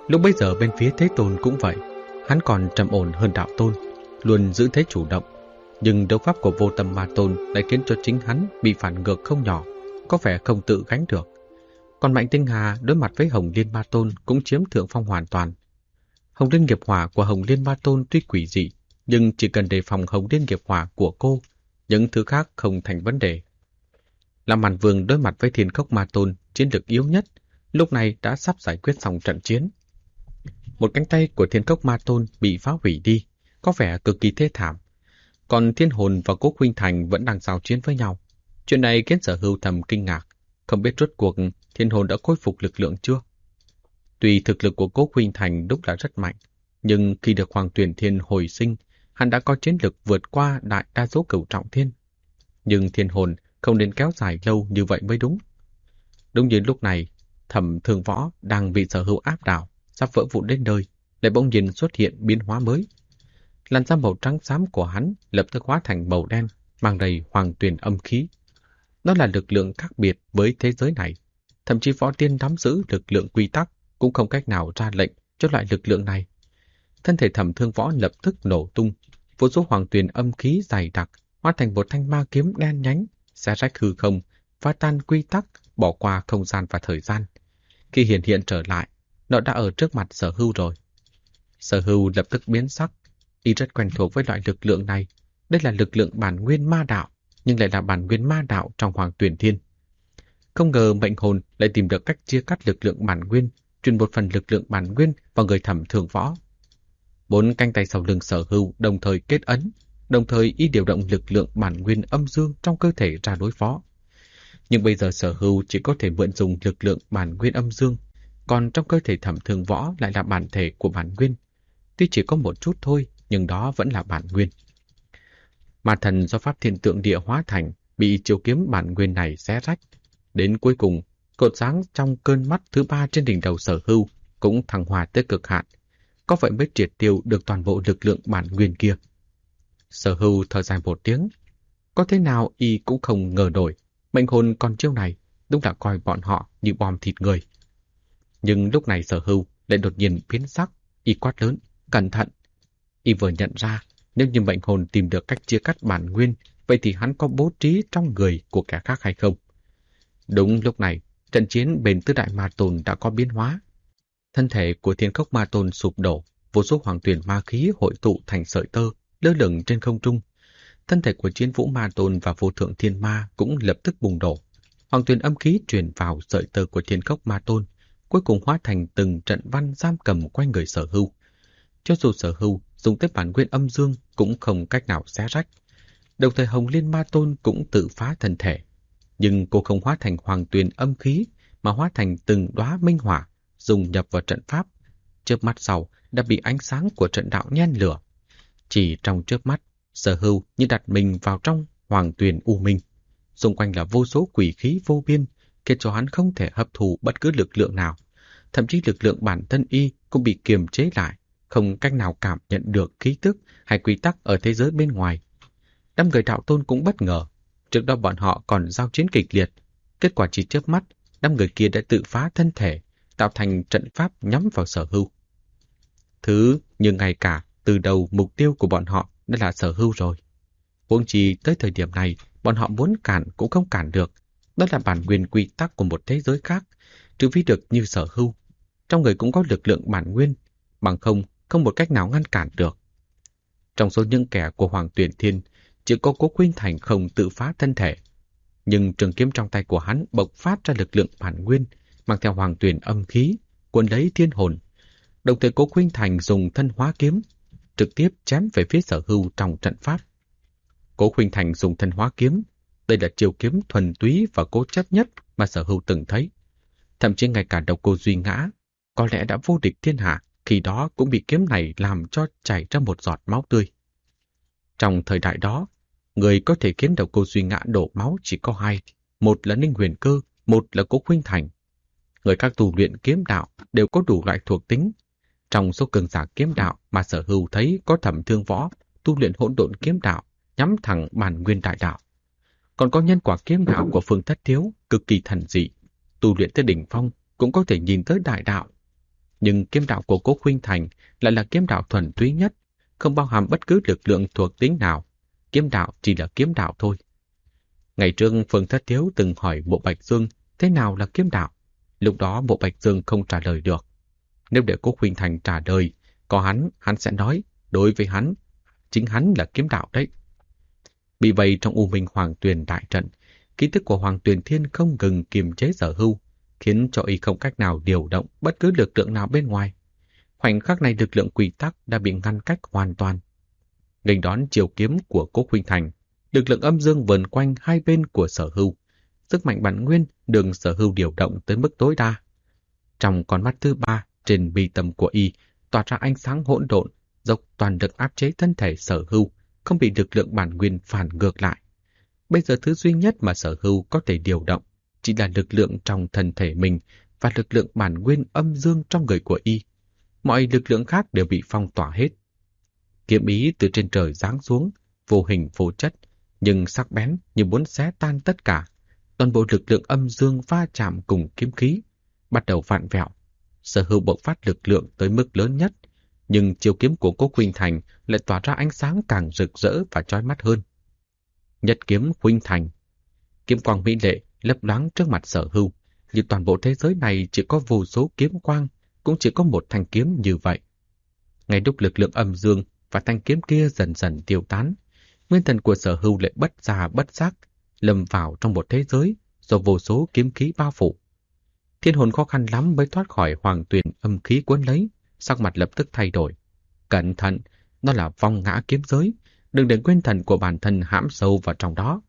Lúc bấy giờ bên phía Thế Tôn cũng vậy, hắn còn trầm ổn hơn Đạo Tôn, luôn giữ thế chủ động. Nhưng đấu pháp của Vô Tâm Ma Tôn lại khiến cho chính hắn bị phản ngược không nhỏ, có vẻ không tự gánh được. Còn Mạnh Tinh Hà đối mặt với Hồng Liên Ma Tôn cũng chiếm thượng phong hoàn toàn. Hồng Liên Nghiệp Hỏa của Hồng Liên Ma Tôn tuy quỷ dị, nhưng chỉ cần đề phòng Hồng Liên Nghiệp Hỏa của cô, những thứ khác không thành vấn đề. Lam Màn Vương đối mặt với Thiên Khốc Ma Tôn, chiến lược yếu nhất, lúc này đã sắp giải quyết xong trận chiến. Một cánh tay của Thiên Khốc Ma Tôn bị phá hủy đi, có vẻ cực kỳ thê thảm. Còn Thiên Hồn và Cố Khuynh Thành vẫn đang giao chiến với nhau. Chuyện này khiến Sở Hưu thầm kinh ngạc, không biết rốt cuộc Thiên Hồn đã khôi phục lực lượng chưa. Tuy thực lực của Cố Khuynh Thành đúng là rất mạnh, nhưng khi được Hoàng Tuyển Thiên hồi sinh, hắn đã có chiến lực vượt qua đại đa số cửu trọng thiên. Nhưng Thiên Hồn không nên kéo dài lâu như vậy mới đúng. Đúng như lúc này, Thẩm Thương Võ đang bị Sở Hưu áp đảo, sắp vỡ vụn đến nơi, lại bỗng nhiên xuất hiện biến hóa mới. Làn da màu trắng xám của hắn lập tức hóa thành màu đen, mang đầy hoàng tuyền âm khí. Đó là lực lượng khác biệt với thế giới này. Thậm chí võ tiên nắm giữ lực lượng quy tắc cũng không cách nào ra lệnh cho loại lực lượng này. Thân thể Thẩm Thương Võ lập tức nổ tung, vô số hoàng tuyền âm khí dày đặc hóa thành một thanh ma kiếm đen nhánh, xé rách hư không, phá tan quy tắc, bỏ qua không gian và thời gian. Khi hiện trở lại, nó đã ở trước mặt Sở Hưu rồi. Sở Hưu lập tức biến sắc, y rất quen thuộc với loại lực lượng này. Đây là lực lượng bản nguyên ma đạo, nhưng lại là bản nguyên ma đạo trong Hoàng Tuyển Thiên. Không ngờ mệnh hồn lại tìm được cách chia cắt lực lượng bản nguyên, truyền một phần lực lượng bản nguyên vào người Thẩm Thương Võ. 4 cánh tay sau lưng Sở Hưu đồng thời kết ấn, đồng thời y điều động lực lượng bản nguyên âm dương trong cơ thể ra đối phó. Nhưng bây giờ Sở Hưu chỉ có thể mượn dùng lực lượng bản nguyên âm dương, còn trong cơ thể Thẩm Thương Võ lại là bản thể của bản nguyên. Tuy chỉ có một chút thôi, nhưng đó vẫn là bản nguyên. Ma thần do Pháp Thiên Tượng Địa hóa thành bị chiêu kiếm bản nguyên này xé rách. Đến cuối cùng, cột sáng trong cơn mắt thứ 3 trên đỉnh đầu Sở Hưu cũng thăng hoa tới cực hạn. Có vậy mới triệt tiêu được toàn bộ lực lượng bản nguyên kia. Sở Hưu thở dài một tiếng. Có thế nào y cũng không ngờ nổi, mệnh hồn còn chiêu này đúng là coi bọn họ như bom thịt người. Nhưng lúc này Sở Hưu lại đột nhiên biến sắc, y quát lớn, cẩn thận. Y vừa nhận ra, nếu như mệnh hồn tìm được cách chia cắt bản nguyên, vậy thì hắn có bố trí trong người của kẻ khác hay không? Đúng lúc này, trận chiến bên Tứ Đại Ma Tôn đã có biến hóa. Thân thể của Thiên Khốc Ma Tôn sụp đổ, vô số hoàng tuyển ma khí hội tụ thành sợi tơ, lơ lửng trên không trung. Thân thể của Chiến Vũ Ma Tôn và Vô Thượng Thiên Ma cũng lập tức bùng nổ. Hoàng tuyển âm khí truyền vào sợi tơ của Thiên Khốc Ma Tôn, cuối cùng hóa thành từng trận văn giam cầm quanh người Sở Hưu. Cho dù Sở Hưu dùng tới bản nguyên âm dương cũng không cách nào xé rách. Đồng thời Hồng Liên Ma Tôn cũng tự phá thân thể. Nhưng cô không hóa thành hoàng tuyền âm khí, mà hóa thành từng đóa minh hỏa, dùng nhập vào trận pháp. Chớp mắt sau đã bị ánh sáng của trận đạo nhen lửa. Chỉ trong chớp mắt, Sở Hưu như đặt mình vào trong hoàng tuyền u minh. Xung quanh là vô số quỷ khí vô biên, khiến cho hắn không thể hấp thụ bất cứ lực lượng nào. Thậm chí lực lượng bản thân y cũng bị kiềm chế lại, không cách nào cảm nhận được khí tức hay quy tắc ở thế giới bên ngoài. Đám người đạo tôn cũng bất ngờ. Trước đó bọn họ còn giao chiến kịch liệt. Kết quả chỉ chớp mắt, đám người kia đã tự phá thân thể, tạo thành trận pháp nhắm vào Sở Hưu. Nhưng ngay cả từ đầu mục tiêu của bọn họ đã là Sở Hưu rồi. Huống chi tới thời điểm này, bọn họ muốn cản cũng không cản được. Đó là bản nguyên quy tắc của một thế giới khác, trừ phi được như Sở Hưu. Trong người cũng có lực lượng bản nguyên, bằng không một cách nào ngăn cản được. Trong số những kẻ của Hoàng Tuyển Thiên, chỉ có Cố Khuynh Thành không tự phá thân thể. Nhưng trường kiếm trong tay của hắn bộc phát ra lực lượng bản nguyên, mang theo hoàng tuyển âm khí, cuốn lấy thiên hồn. Đồng thời Cố Khuynh Thành dùng thân hóa kiếm, trực tiếp chém về phía Sở Hưu trong trận pháp. Cố Khuynh Thành dùng thân hóa kiếm, đây là chiêu kiếm thuần túy và cố chấp nhất mà Sở Hưu từng thấy. Thậm chí ngay cả Độc Cô Duy Ngã, có lẽ đã vô địch thiên hạ, khi đó cũng bị kiếm này làm cho chảy ra một giọt máu tươi. Trong thời đại đó, người có thể khiến Độc Cô Duy Ngã đổ máu chỉ có hai, một là Ninh Huyền Cơ, một là Cố Khuynh Thành. Người các tu luyện kiếm đạo đều có đủ loại thuộc tính. Trong số cường giả kiếm đạo mà Sở Hưu thấy có Thẩm Thương Võ tu luyện hỗn độn kiếm đạo, nhắm thẳng bản nguyên đại đạo. Còn có nhân quả kiếm đạo của Phương Thất Thiếu cực kỳ thần dị, tu luyện tới đỉnh phong cũng có thể nhìn tới đại đạo. Nhưng kiếm đạo của Cố Khuynh Thành lại là kiếm đạo thuần túy nhất, không bao hàm bất cứ lực lượng thuộc tính nào. Kiếm đạo chỉ là kiếm đạo thôi. Ngày trước Phương Thất Thiếu từng hỏi Mộ Bạch Dương thế nào là kiếm đạo. Lúc đó Mộ Bạch Dương không trả lời được. Nếu để Cố Khuynh Thành trả lời, có hắn sẽ nói, đối với hắn, chính hắn là kiếm đạo đấy. Bị vây trong U Minh Hoàng Tuyền đại trận, ký thức của Hoàng Tuyền Thiên không ngừng kiềm chế Sở Hưu, khiến cho y không cách nào điều động bất cứ lực lượng nào bên ngoài. Khoảnh khắc này lực lượng quy tắc đã bị ngăn cách hoàn toàn. Nghênh đón chiều kiếm của Cố Khuynh Thành, lực lượng âm dương vờn quanh hai bên của Sở Hưu. Sức mạnh bản nguyên được Sở Hưu điều động tới mức tối đa. Trong con mắt thứ ba trên mi tâm của y tỏa ra ánh sáng hỗn độn, dốc toàn lực áp chế thân thể Sở Hưu, không bị lực lượng bản nguyên phản ngược lại. Bây giờ thứ duy nhất mà Sở Hưu có thể điều động chỉ là lực lượng trong thân thể mình và lực lượng bản nguyên âm dương trong người của y. Mọi lực lượng khác đều bị phong tỏa hết. Kiếm ý từ trên trời giáng xuống, vô hình vô chất, nhưng sắc bén như muốn xé tan tất cả. Toàn bộ lực lượng âm dương va chạm cùng kiếm khí, bắt đầu vặn vẹo. Sở Hưu bộc phát lực lượng tới mức lớn nhất, nhưng chiêu kiếm của Cố Khuynh Thành lại tỏa ra ánh sáng càng rực rỡ và chói mắt hơn. Nhất kiếm Khuynh Thành. Kiếm quang mỹ lệ lấp loáng trước mặt Sở Hưu, như toàn bộ thế giới này chỉ có vô số kiếm quang, cũng chỉ có một thanh kiếm như vậy. Ngay lúc lực lượng âm dương và thanh kiếm kia dần dần tiêu tán, nguyên thần của Sở Hưu lại bất gia bất giác lâm vào trong một thế giới do vô số kiếm khí bao phủ. Thiên hồn khó khăn lắm mới thoát khỏi hoàng tuyền âm khí cuốn lấy, sắc mặt lập tức thay đổi. Cẩn thận, nó là vong ngã kiếm giới, đừng để nguyên thần của bản thân hãm sâu vào trong đó.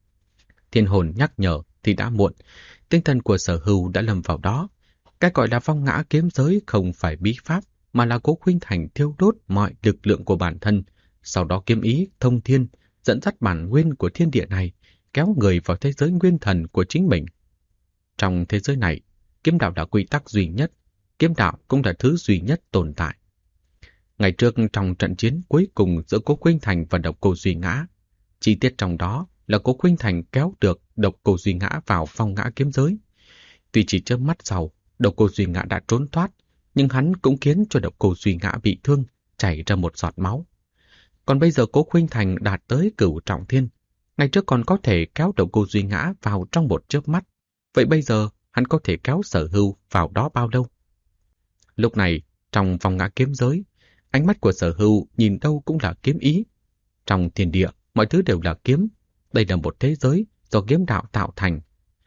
Thiên hồn nhắc nhở thì đã muộn, tinh thần của Sở Hưu đã lâm vào đó. Cái gọi là vong ngã kiếm giới không phải bí pháp, mà là Cố Khuynh Thành thiêu đốt mọi lực lượng của bản thân, sau đó kiếm ý thông thiên, dẫn dắt bản nguyên của thiên địa này, kéo người vào thế giới nguyên thần của chính mình. Trong thế giới này, kiếm đạo là quy tắc duy nhất, kiếm đạo cũng là thứ duy nhất tồn tại. Ngày trước trong trận chiến cuối cùng giữa Cố Khuynh Thành và Độc Cô Duy Ngã, chi tiết trong đó là Cố Khuynh Thành kéo được Độc Cô Duy Ngã vào vong ngã kiếm giới. Tuy chỉ chớp mắt sau, Độc Cô Duy Ngã đã trốn thoát, nhưng hắn cũng khiến cho Độc Cô Duy Ngã bị thương, chảy ra một giọt máu. Còn bây giờ Cố Khuynh Thành đạt tới cửu trọng thiên, ngày trước còn có thể kéo Độc Cô Duy Ngã vào trong một chớp mắt, vậy bây giờ hắn có thể kéo Sở Hưu vào đó bao lâu? Lúc này, trong vòng ngã kiếm giới, ánh mắt của Sở Hưu nhìn đâu cũng là kiếm ý. Trong thiên địa, mọi thứ đều là kiếm. Đây là một thế giới do kiếm đạo tạo thành.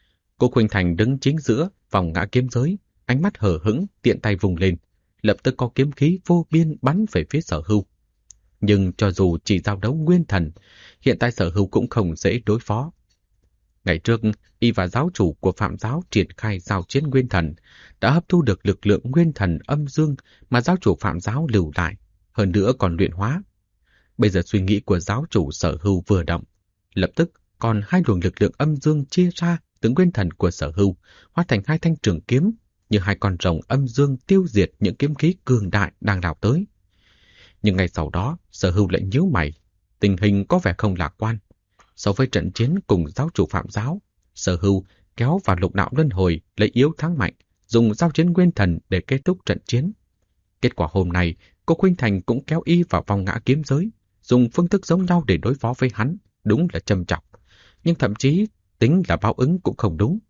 Cố Khuynh Thành đứng chính giữa vòng ngã kiếm giới, ánh mắt hờ hững, tiện tay vùng lên, lập tức có kiếm khí vô biên bắn về phía Sở Hưu. Nhưng cho dù chỉ giao đấu nguyên thần, hiện tại Sở Hưu cũng không dễ đối phó. Ngày trước, y và giáo chủ của Phạm giáo triển khai giao chiến nguyên thần, đã hấp thu được lực lượng nguyên thần âm dương mà giáo chủ Phạm giáo lưu lại, hơn nữa còn luyện hóa. Bây giờ suy nghĩ của giáo chủ Sở Hưu vừa động, lập tức còn hai luồng lực lượng âm dương chia ra từ nguyên thần của Sở Hưu, hóa thành hai thanh trường kiếm, như hai con rồng âm dương tiêu diệt những kiếm khí cường đại đang lao tới. Nhưng ngày sau đó, Sở Hưu lại nhíu mày, tình hình có vẻ không lạc quan. So với trận chiến cùng giáo chủ Phạm giáo, Sở Hưu kéo vào lục đạo luân hồi lấy yếu thắng mạnh, dùng giao chiến nguyên thần để kết thúc trận chiến. Kết quả hôm nay, Cố Khuynh Thành cũng kéo y vào vòng ngã kiếm giới, dùng phương thức giống nhau để đối phó với hắn, đúng là châm chọc. Nhưng thậm chí tính là báo ứng cũng không đúng.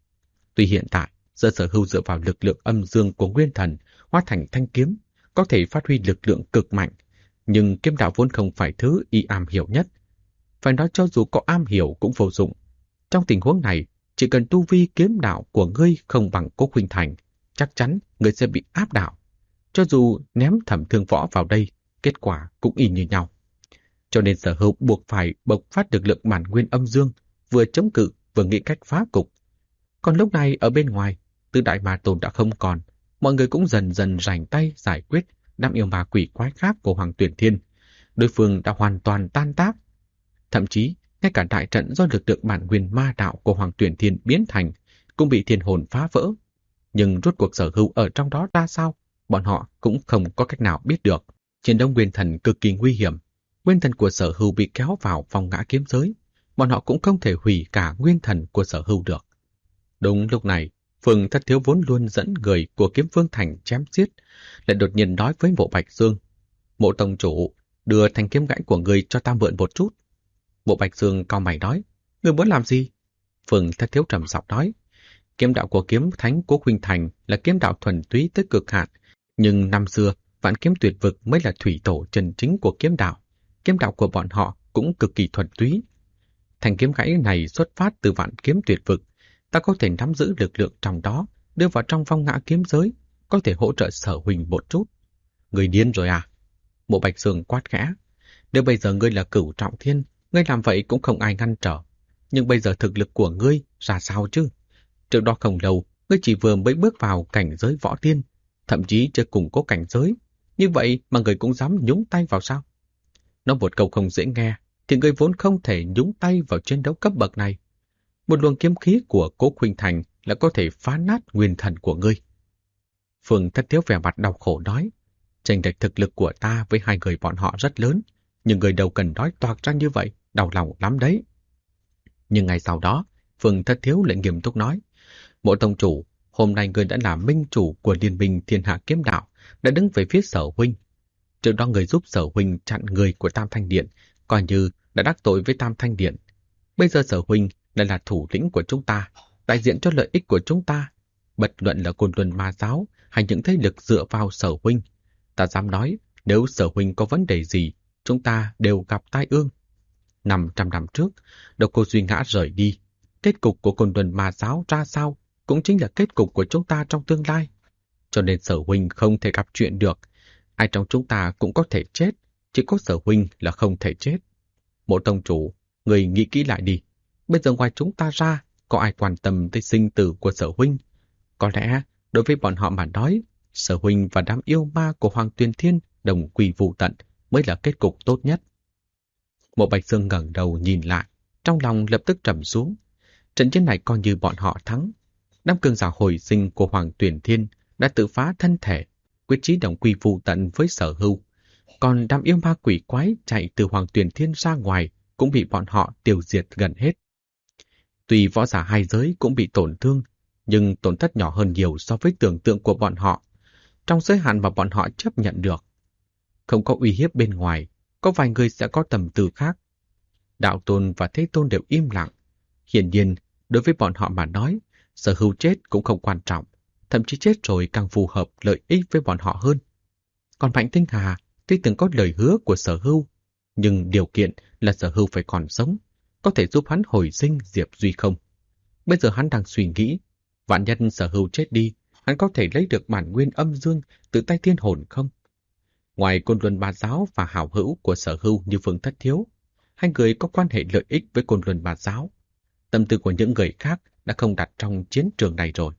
Tuy hiện tại, giờ Sở Hưu dựa vào lực lượng âm dương của nguyên thần hóa thành thanh kiếm, có thể phát huy lực lượng cực mạnh, nhưng kiếm đạo vốn không phải thứ y am hiểu nhất. Phải nói cho dù có am hiểu cũng vô dụng. Trong tình huống này, chỉ cần tu vi kiếm đạo của ngươi không bằng Cố Khuynh Thành, chắc chắn ngươi sẽ bị áp đảo. Cho dù ném Thẩm Thương Võ vào đây, kết quả cũng y như nhau. Cho nên Sở Hưu buộc phải bộc phát lực lượng bản nguyên âm dương, vừa chống cự vừa nghĩ cách phá cục. Còn lúc này ở bên ngoài, Tứ Đại Ma Tôn đã không còn, mọi người cũng dần dần rảnh tay giải quyết đám yêu ma quỷ quái khác của Hoàng Tuyển Thiên. Đối phương đã hoàn toàn tan tác. Thậm chí, ngay cả đại trận do lực lượng bản nguyên ma đạo của Hoàng Tuyển Thiên biến thành cũng bị thiên hồn phá vỡ. Nhưng rốt cuộc Sở Hưu ở trong đó ra sao, bọn họ cũng không có cách nào biết được. Chiến đấu nguyên thần cực kỳ nguy hiểm. Nguyên thần của Sở Hưu bị kéo vào vòng ngã kiếm giới. Bọn họ cũng không thể hủy cả nguyên thần của Sở Hưu được. Đúng lúc này, Phương Thất Thiếu vốn luôn dẫn người của Kiếm Vương Thành chém giết, lại đột nhiên nói với Mộ Bạch Dương: Mộ tông chủ, đưa thanh kiếm gãy của người cho ta mượn một chút. Mộ Bạch Dương cau mày nói: Người muốn làm gì? Phương Thất Thiếu trầm giọng nói: Kiếm đạo của Kiếm Thánh Cố Khuynh Thành là kiếm đạo thuần túy tới cực hạn, nhưng năm xưa Vạn Kiếm Tuyệt Vực mới là thủy tổ chân chính của kiếm đạo. Kiếm đạo của bọn họ cũng cực kỳ thuần túy. Thanh kiếm gãy này xuất phát từ Vạn Kiếm Tuyệt Vực, ta có thể nắm giữ lực lượng trong đó, đưa vào trong phong ngã kiếm giới, có thể hỗ trợ Sở huynh một chút. Người điên rồi à? Mộ Bạch Dương quát khẽ. Nếu bây giờ ngươi là Cửu Trọng Thiên, ngươi làm vậy cũng không ai ngăn trở. Nhưng bây giờ thực lực của ngươi ra sao chứ? Trước đó không lâu, ngươi chỉ vừa mới bước vào cảnh giới võ tiên, thậm chí chưa củng cố cảnh giới. Như vậy mà ngươi cũng dám nhúng tay vào sao? Nói một câu không dễ nghe, thì ngươi vốn không thể nhúng tay vào chiến đấu cấp bậc này. Một luồng kiếm khí của Cố Khuynh Thành là có thể phá nát nguyên thần của ngươi. Phương Thất Thiếu vẻ mặt đau khổ nói: chênh lệch thực lực của ta với hai người bọn họ rất lớn, nhưng người đâu cần nói toạc ra như vậy, đau lòng lắm đấy. Nhưng ngày sau đó, Phương Thất Thiếu lại nghiêm túc nói: Mộ tông chủ, hôm nay người đã là minh chủ của Liên minh Thiên Hạ Kiếm Đạo, đã đứng về phía Sở huynh. Trước đó người giúp Sở huynh chặn người của Tam Thanh Điện, coi như đã đắc tội với Tam Thanh Điện. Bây giờ Sở huynh lại là thủ lĩnh của chúng ta, đại diện cho lợi ích của chúng ta. Bất luận là Côn Luân Ma Giáo hay những thế lực dựa vào Sở huynh, ta dám nói, nếu Sở huynh có vấn đề gì, chúng ta đều gặp tai ương. 500 năm trước, Độc Cô Duy Ngã rời đi, kết cục của Côn Luân Ma Giáo ra sao cũng chính là kết cục của chúng ta trong tương lai. Cho nên Sở huynh không thể gặp chuyện được. Ai trong chúng ta cũng có thể chết, chỉ có Sở huynh là không thể chết. Mộ tông chủ, người nghĩ kỹ lại đi. Bây giờ ngoài chúng ta ra, có ai quan tâm tới sinh tử của Sở huynh? Có lẽ, đối với bọn họ mà nói, Sở huynh và đám yêu ma của Hoàng Tuyền Thiên đồng quy vu tận mới là kết cục tốt nhất. Mộ Bạch Dương ngẩng đầu nhìn lại, trong lòng lập tức trầm xuống. Trận chiến này coi như bọn họ thắng. Đám cường giả hồi sinh của Hoàng Tuyền Thiên đã tự phá thân thể, quyết chí đồng quy vu tận với Sở hưu. Còn đám yêu ma quỷ quái chạy từ Hoàng Tuyền Thiên ra ngoài cũng bị bọn họ tiêu diệt gần hết. Tuy võ giả hai giới cũng bị tổn thương, nhưng tổn thất nhỏ hơn nhiều so với tưởng tượng của bọn họ, trong giới hạn mà bọn họ chấp nhận được. Không có uy hiếp bên ngoài, có vài người sẽ có tầm tư khác. Đạo Tôn và Thế Tôn đều im lặng. Hiển nhiên, đối với bọn họ mà nói, Sở hưu chết cũng không quan trọng, thậm chí chết rồi càng phù hợp lợi ích với bọn họ hơn. Còn Mạnh Tinh Hà tuy từng có lời hứa của Sở hưu, nhưng điều kiện là Sở hưu phải còn sống, có thể giúp hắn hồi sinh Diệp Duy không. Bây giờ hắn đang suy nghĩ, vạn nhân Sở hưu chết đi, hắn có thể lấy được bản nguyên âm dương từ tay thiên hồn không? Ngoài Côn Luân Ma Giáo và hảo hữu của Sở hưu như Phương Thất Thiếu, hai người có quan hệ lợi ích với Côn Luân Ma Giáo. Tâm tư của những người khác đã không đặt trong chiến trường này rồi.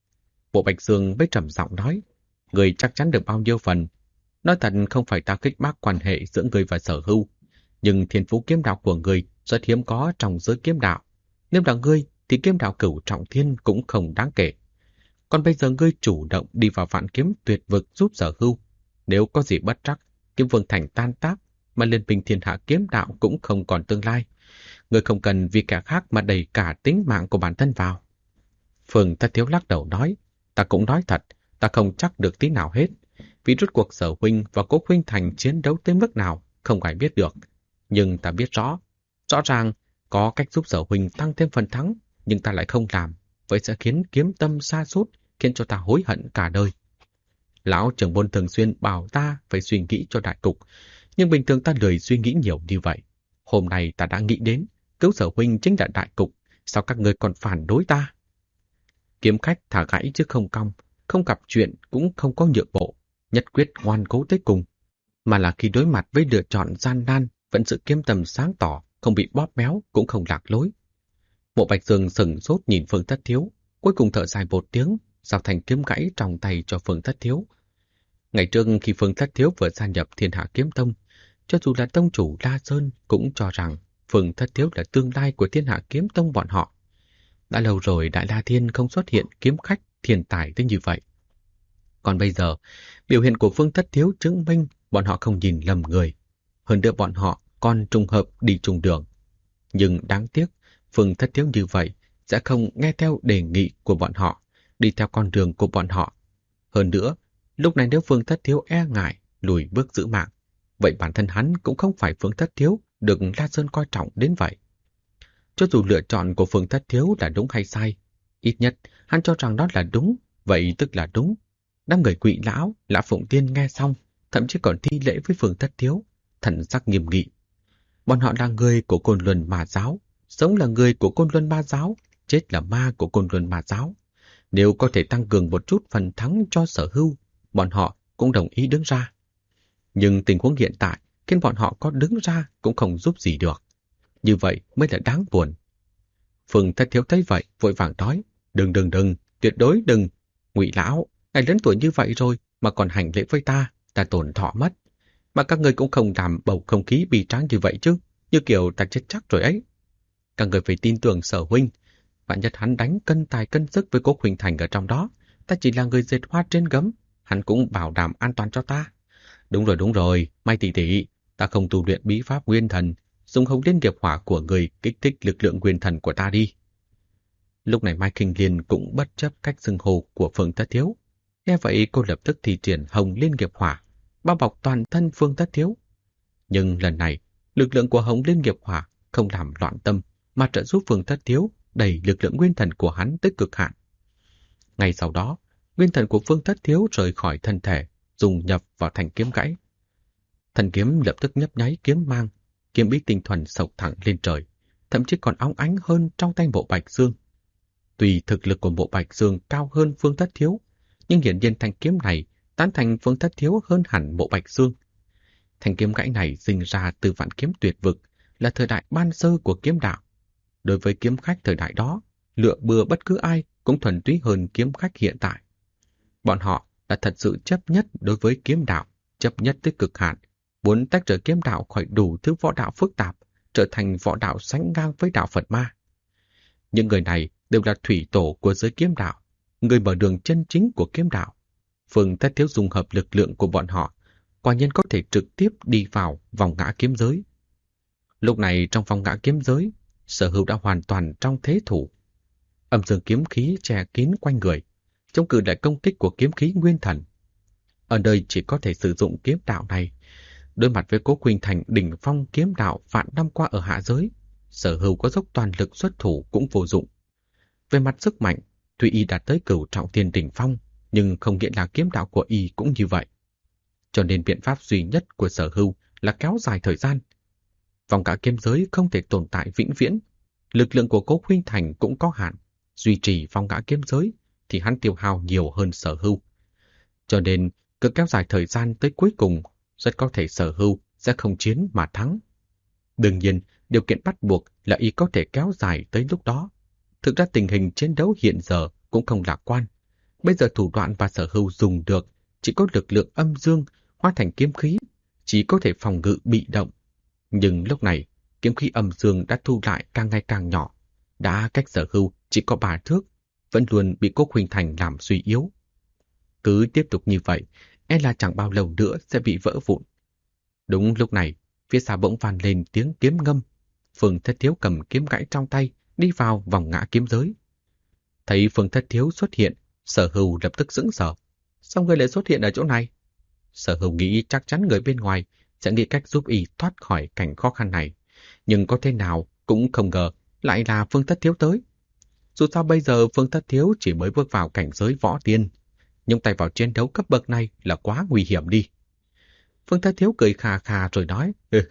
Bộ Bạch Dương mới trầm giọng nói: người chắc chắn được bao nhiêu phần? Nói thật không phải ta khích bác quan hệ giữa người và Sở hưu, nhưng thiên phú kiếm đạo của người rất hiếm có trong giới kiếm đạo. Nếu là ngươi thì kiếm đạo Cửu Trọng Thiên cũng không đáng kể. Còn bây giờ ngươi chủ động đi vào Vạn Kiếm Tuyệt Vực giúp Sở hưu. Nếu có gì bất trắc, Kiếm Vương Thành tan tác, mà Liên minh Thiên Hạ Kiếm Đạo cũng không còn tương lai. Ngươi không cần vì kẻ khác mà đẩy cả tính mạng của bản thân vào. Phương Thất Thiếu lắc đầu nói: ta cũng nói thật, ta không chắc được tí nào hết. Vì rốt cuộc Sở huynh và Cố Khuynh Thành chiến đấu tới mức nào không ai biết được. Nhưng ta biết rõ ràng có cách giúp Sở huynh tăng thêm phần thắng, nhưng ta lại không làm. Vậy sẽ khiến kiếm tâm sa sút, khiến cho ta hối hận cả đời. Lão trưởng môn thường xuyên bảo ta phải suy nghĩ cho đại cục, nhưng bình thường ta lười suy nghĩ nhiều như vậy. Hôm nay ta đã nghĩ đến, cứu Sở huynh chính là đại cục, sao các ngươi còn phản đối ta? Kiếm khách thả gãy chứ không cong, không gặp chuyện cũng không có nhượng bộ, nhất quyết ngoan cố tới cùng. Mà là khi đối mặt với lựa chọn gian nan, vẫn sự kiếm tầm sáng tỏ, không bị bóp méo, cũng không lạc lối. Mộ Bạch Dương sừng sốt nhìn Phương Thất Thiếu, cuối cùng thở dài một tiếng, giao thành kiếm gãy trong tay cho Phương Thất Thiếu. Ngày trước khi Phương Thất Thiếu vừa gia nhập Thiên Hạ Kiếm Tông, cho dù là tông chủ La Sơn cũng cho rằng Phương Thất Thiếu là tương lai của Thiên Hạ Kiếm Tông bọn họ. Đã lâu rồi Đại La Thiên không xuất hiện kiếm khách thiên tài tới như vậy. Còn bây giờ, biểu hiện của Phương Thất Thiếu chứng minh bọn họ không nhìn lầm người. Hơn nữa bọn họ còn trùng hợp đi trùng đường. Nhưng đáng tiếc, Phương Thất Thiếu như vậy sẽ không nghe theo đề nghị của bọn họ, đi theo con đường của bọn họ. Hơn nữa, lúc này nếu Phương Thất Thiếu e ngại lùi bước giữ mạng, vậy bản thân hắn cũng không phải Phương Thất Thiếu được La Sơn coi trọng đến vậy. Cho dù lựa chọn của Phương Thất Thiếu là đúng hay sai, ít nhất hắn cho rằng đó là đúng, vậy tức là đúng. Đám người Quỷ lão, Lã Phụng Tiên nghe xong, thậm chí còn thi lễ với Phương Thất Thiếu, thần sắc nghiêm nghị. Bọn họ là người của Côn Luân Ma giáo, sống là người của Côn Luân Ma giáo, chết là ma của Côn Luân Ma giáo. Nếu có thể tăng cường một chút phần thắng cho Sở Hưu, bọn họ cũng đồng ý đứng ra. Nhưng tình huống hiện tại khiến bọn họ có đứng ra cũng không giúp gì được. Như vậy mới là đáng buồn. Phương Thất Thiếu thấy vậy, vội vàng nói, đừng, tuyệt đối đừng. Ngụy lão, ngài lớn tuổi như vậy rồi mà còn hành lễ với ta tổn thọ mất. Mà các người cũng không làm bầu không khí bi tráng như vậy chứ, như kiểu ta chết chắc rồi ấy. Các người phải tin tưởng Sở huynh. Vạn nhất hắn đánh cân tài cân sức với Cố Huỳnh Thành ở trong đó, ta chỉ là người dệt hoa trên gấm, hắn cũng bảo đảm an toàn cho ta. Đúng rồi, Mai tỷ tỷ, ta không tu luyện bí pháp nguyên thần, dùng hồng liên nghiệp hỏa của người kích thích lực lượng nguyên thần của ta đi. Lúc này Mai Kinh Liên cũng bất chấp cách xưng hô của Phương Thất Thiếu. Nghe vậy cô lập tức thi triển hồng liên nghiệp hỏa, bao bọc toàn thân Phương Thất Thiếu. Nhưng lần này, lực lượng của hồng liên nghiệp hỏa không làm loạn tâm, mà trợ giúp Phương Thất Thiếu đẩy lực lượng nguyên thần của hắn tới cực hạn. Ngay sau đó, nguyên thần của Phương Thất Thiếu rời khỏi thân thể, dùng nhập vào thành kiếm gãy. Thần kiếm lập tức nhấp nháy kiếm mang, kiếm ý tinh thuần sộc thẳng lên trời, thậm chí còn óng ánh hơn trong tay Mộ Bạch Dương. Tuy thực lực của Mộ Bạch Dương cao hơn Phương Thất Thiếu, nhưng hiển nhiên thanh kiếm này tán thành Phương Thất Thiếu hơn hẳn Mộ Bạch Dương. Thanh kiếm gãy này sinh ra từ vạn kiếm tuyệt vực, là thời đại ban sơ của kiếm đạo. Đối với kiếm khách thời đại đó, lựa bừa bất cứ ai cũng thuần túy hơn kiếm khách hiện tại. Bọn họ đã thật sự chấp nhất đối với kiếm đạo, chấp nhất tới cực hạn, muốn tách rời kiếm đạo khỏi đủ thứ võ đạo phức tạp, trở thành võ đạo sánh ngang với đạo Phật ma. Những người này đều là thủy tổ của giới kiếm đạo, người mở đường chân chính của kiếm đạo. Phương Thất Thiếu dung hợp lực lượng của bọn họ, quả nhiên có thể trực tiếp đi vào vòng ngã kiếm giới. Lúc này trong vòng ngã kiếm giới, Sở Hưu đã hoàn toàn trong thế thủ. Âm dương kiếm khí che kín quanh người, chống cự lại công kích của kiếm khí nguyên thần. Ở đây chỉ có thể sử dụng kiếm đạo này. Đối mặt với Cố Huỳnh Thành đỉnh phong kiếm đạo vạn năm qua ở hạ giới, Sở Hưu có dốc toàn lực xuất thủ cũng vô dụng. Về mặt sức mạnh, tuy y đạt tới cửu trọng thiên đỉnh phong, nhưng không nghĩa là kiếm đạo của y cũng như vậy. Cho nên biện pháp duy nhất của Sở Hưu là kéo dài thời gian. Vòng cả kiếm giới không thể tồn tại vĩnh viễn. Lực lượng của Cố Huỳnh Thành cũng có hạn. Duy trì vòng ngã kiếm giới thì hắn tiêu hao nhiều hơn Sở Hưu. Cho nên, cứ kéo dài thời gian tới cuối cùng, rất có thể Sở Hưu sẽ không chiến mà thắng. Đương nhiên, điều kiện bắt buộc là y có thể kéo dài tới lúc đó. Thực ra tình hình chiến đấu hiện giờ cũng không lạc quan. Bây giờ thủ đoạn và Sở Hưu dùng được chỉ có lực lượng âm dương hóa thành kiếm khí, chỉ có thể phòng ngự bị động. Nhưng lúc này, kiếm khí âm dương đã thu lại càng ngày càng nhỏ, đã cách Sở Hưu chỉ có 3 thước, vẫn luôn bị Cố Huỳnh Thành làm suy yếu. Cứ tiếp tục như vậy, e là chẳng bao lâu nữa sẽ bị vỡ vụn. Đúng lúc này, phía xa bỗng vang lên tiếng kiếm ngâm. Phương Thất Thiếu cầm kiếm gãy trong tay, đi vào vòng ngã kiếm giới. Thấy Phương Thất Thiếu xuất hiện, Sở Hưu lập tức sững sờ. Sao người lại xuất hiện ở chỗ này? Sở Hưu nghĩ chắc chắn người bên ngoài sẽ nghĩ cách giúp y thoát khỏi cảnh khó khăn này. Nhưng có thế nào cũng không ngờ lại là Phương Thất Thiếu tới. Dù sao bây giờ Phương Thất Thiếu chỉ mới bước vào cảnh giới võ tiên, nhưng tay vào chiến đấu cấp bậc này là quá nguy hiểm đi. Phương Thất Thiếu cười khà khà rồi nói,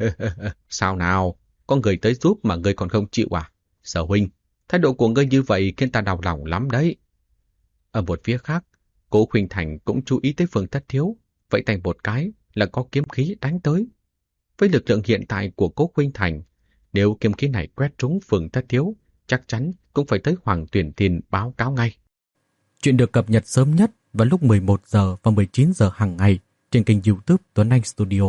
sao nào, có người tới giúp mà người còn không chịu à? Sở huynh, thái độ của ngươi như vậy khiến ta đau lòng lắm đấy. Ở một phía khác, Cố Huỳnh Thành cũng chú ý tới Phương Thất Thiếu, vậy thành một cái là có kiếm khí đánh tới. Với lực lượng hiện tại của Cố Huỳnh Thành, nếu kiếm khí này quét trúng Phương Thất Thiếu, chắc chắn cũng phải tới Hoàng Tuyển Thiên báo cáo ngay. Chuyện được cập nhật sớm nhất vào lúc 11 giờ và 19 giờ hàng ngày trên kênh YouTube Tuấn Anh Studio.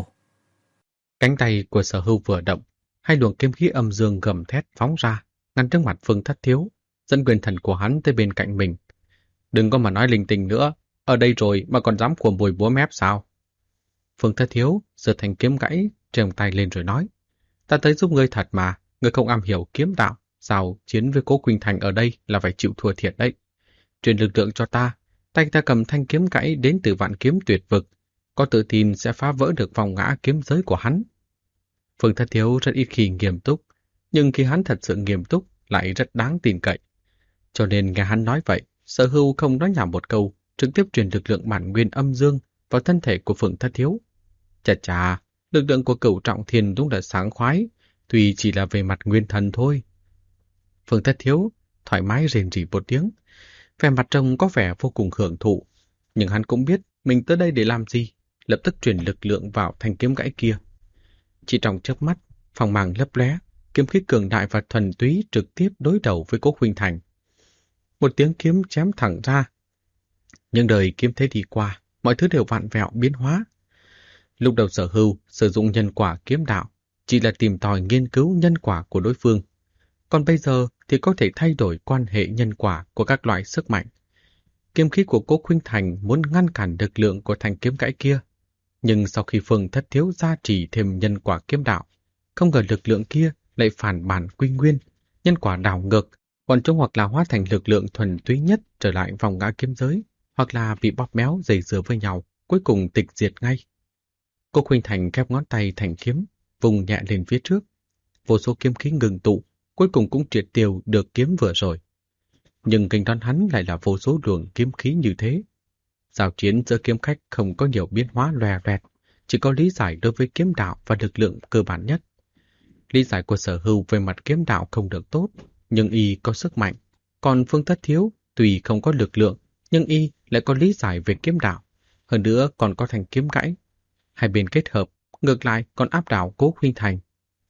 Cánh tay của Sở Hưu vừa động, hai luồng kiếm khí âm dương gầm thét phóng ra, ngăn trước mặt Phương Thất Thiếu, dẫn quyền thần của hắn tới bên cạnh mình. Đừng có mà nói linh tinh nữa, ở đây rồi mà còn dám khua mồi búa mép sao? Phương Thất Thiếu giơ thanh kiếm gãy trèo tay lên rồi nói, ta tới giúp ngươi thật mà, ngươi không am hiểu kiếm đạo, sao chiến với Cố Huỳnh Thành ở đây là phải chịu thua thiệt đấy. truyền lực lượng cho ta. Tay ta cầm thanh kiếm gãy đến từ vạn kiếm tuyệt vực, có tự tin sẽ phá vỡ được vòng ngã kiếm giới của hắn. Phương Thất Thiếu rất ít khi nghiêm túc, nhưng khi hắn thật sự nghiêm túc lại rất đáng tin cậy. Cho nên nghe hắn nói vậy, Sở Hưu không nói nhảm một câu, trực tiếp truyền lực lượng bản nguyên âm dương vào thân thể của Phương Thất Thiếu. Chà chà, lực lượng của Cửu Trọng Thiên đúng là sáng khoái, tuy chỉ là về mặt nguyên thần thôi. Phương Thất Thiếu thoải mái rền rỉ một tiếng, vẻ mặt trông có vẻ vô cùng hưởng thụ, nhưng hắn cũng biết mình tới đây để làm gì, lập tức truyền lực lượng vào thanh kiếm gãy kia. Chỉ trong chớp mắt, phong mang lấp lóe, kiếm khí cường đại và thuần túy trực tiếp đối đầu với Cố Khuynh Thành. Một tiếng kiếm chém thẳng ra. Nhưng đời kiếm thế đi qua, mọi thứ đều vặn vẹo biến hóa. Lúc đầu Sở Hưu sử dụng nhân quả kiếm đạo, chỉ là tìm tòi nghiên cứu nhân quả của đối phương. Còn bây giờ thì có thể thay đổi quan hệ nhân quả của các loại sức mạnh. Kiếm khí của Cố Khuynh Thành muốn ngăn cản lực lượng của thanh kiếm gãy kia. Nhưng sau khi Phương Thất Thiếu gia trì thêm nhân quả kiếm đạo, không ngờ lực lượng kia lại phản bản quy nguyên, nhân quả đảo ngược, bọn chúng hoặc là hóa thành lực lượng thuần túy nhất trở lại vòng ngã kiếm giới, hoặc là bị bóp méo dày dừa với nhau, cuối cùng tịch diệt ngay. Cố Khuynh Thành khép ngón tay thành kiếm, vùng nhẹ lên phía trước. Vô số kiếm khí ngừng tụ, cuối cùng cũng triệt tiêu được kiếm vừa rồi. Nhưng kình đón hắn lại là vô số luồng kiếm khí như thế. Giao chiến giữa kiếm khách không có nhiều biến hóa loè loẹt, chỉ có lý giải đối với kiếm đạo và lực lượng cơ bản nhất. Lý giải của Sở Hưu về mặt kiếm đạo không được tốt, nhưng y có sức mạnh. Còn Phương Thất Thiếu, tuy không có lực lượng, nhưng y lại có lý giải về kiếm đạo. Hơn nữa còn có thanh kiếm gãy. Hai bên kết hợp, ngược lại còn áp đảo Cố Khuynh Thành.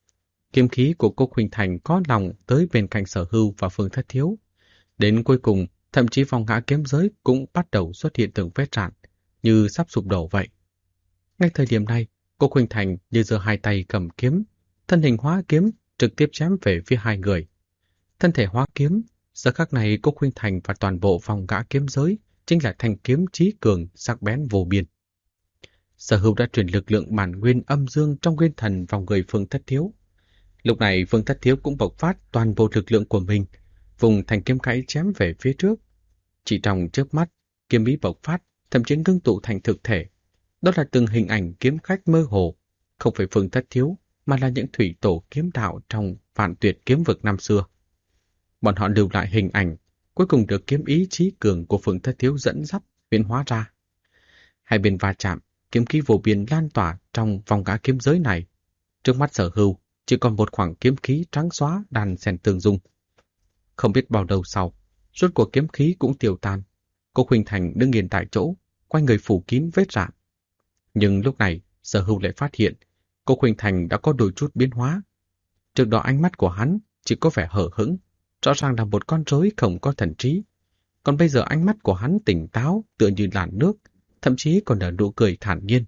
Kiếm khí của Cố Khuynh Thành có lòng tới bên cạnh Sở Hưu và Phương Thất Thiếu. Đến cuối cùng, thậm chí vòng ngã kiếm giới cũng bắt đầu xuất hiện từng vết rạn, như sắp sụp đổ vậy. Ngay thời điểm này, Cố Khuynh Thành như giơ hai tay cầm kiếm, thân hình hóa kiếm trực tiếp chém về phía hai người. Thân thể hóa kiếm, giờ khắc này Cố Khuynh Thành và toàn bộ vòng ngã kiếm giới chính là thanh kiếm chí cường sắc bén vô biên. Sở Hưu đã truyền lực lượng bản nguyên âm dương trong nguyên thần vào người Phương Thất Thiếu. Lúc này Phương Thất Thiếu cũng bộc phát toàn bộ lực lượng của mình, vùng thanh kiếm gãy chém về phía trước. Chỉ trong chớp mắt, kiếm ý bộc phát, thậm chí ngưng tụ thành thực thể. Đó là từng hình ảnh kiếm khách mơ hồ, không phải Phương Thất Thiếu, mà là những thủy tổ kiếm đạo trong Vạn Tuyệt kiếm vực năm xưa. Bọn họ lưu lại hình ảnh, cuối cùng được kiếm ý chí cường của Phương Thất Thiếu dẫn dắt, biến hóa ra. Hai bên va chạm, kiếm khí vô biên lan tỏa trong vòng ngã kiếm giới này. Trước mắt Sở Hưu, chỉ còn một khoảng kiếm khí trắng xóa đan xen tương dung. Không biết bao lâu sau, rốt cuộc kiếm khí cũng tiêu tan. Cố Khuynh Thành đứng yên tại chỗ, quanh người phủ kín vết rạn. Nhưng lúc này, Sở Hưu lại phát hiện, Cố Khuynh Thành đã có đôi chút biến hóa. Trước đó ánh mắt của hắn chỉ có vẻ hờ hững, rõ ràng là một con rối không có thần trí. Còn bây giờ ánh mắt của hắn tỉnh táo, tựa như làn nước, thậm chí còn nở nụ cười thản nhiên.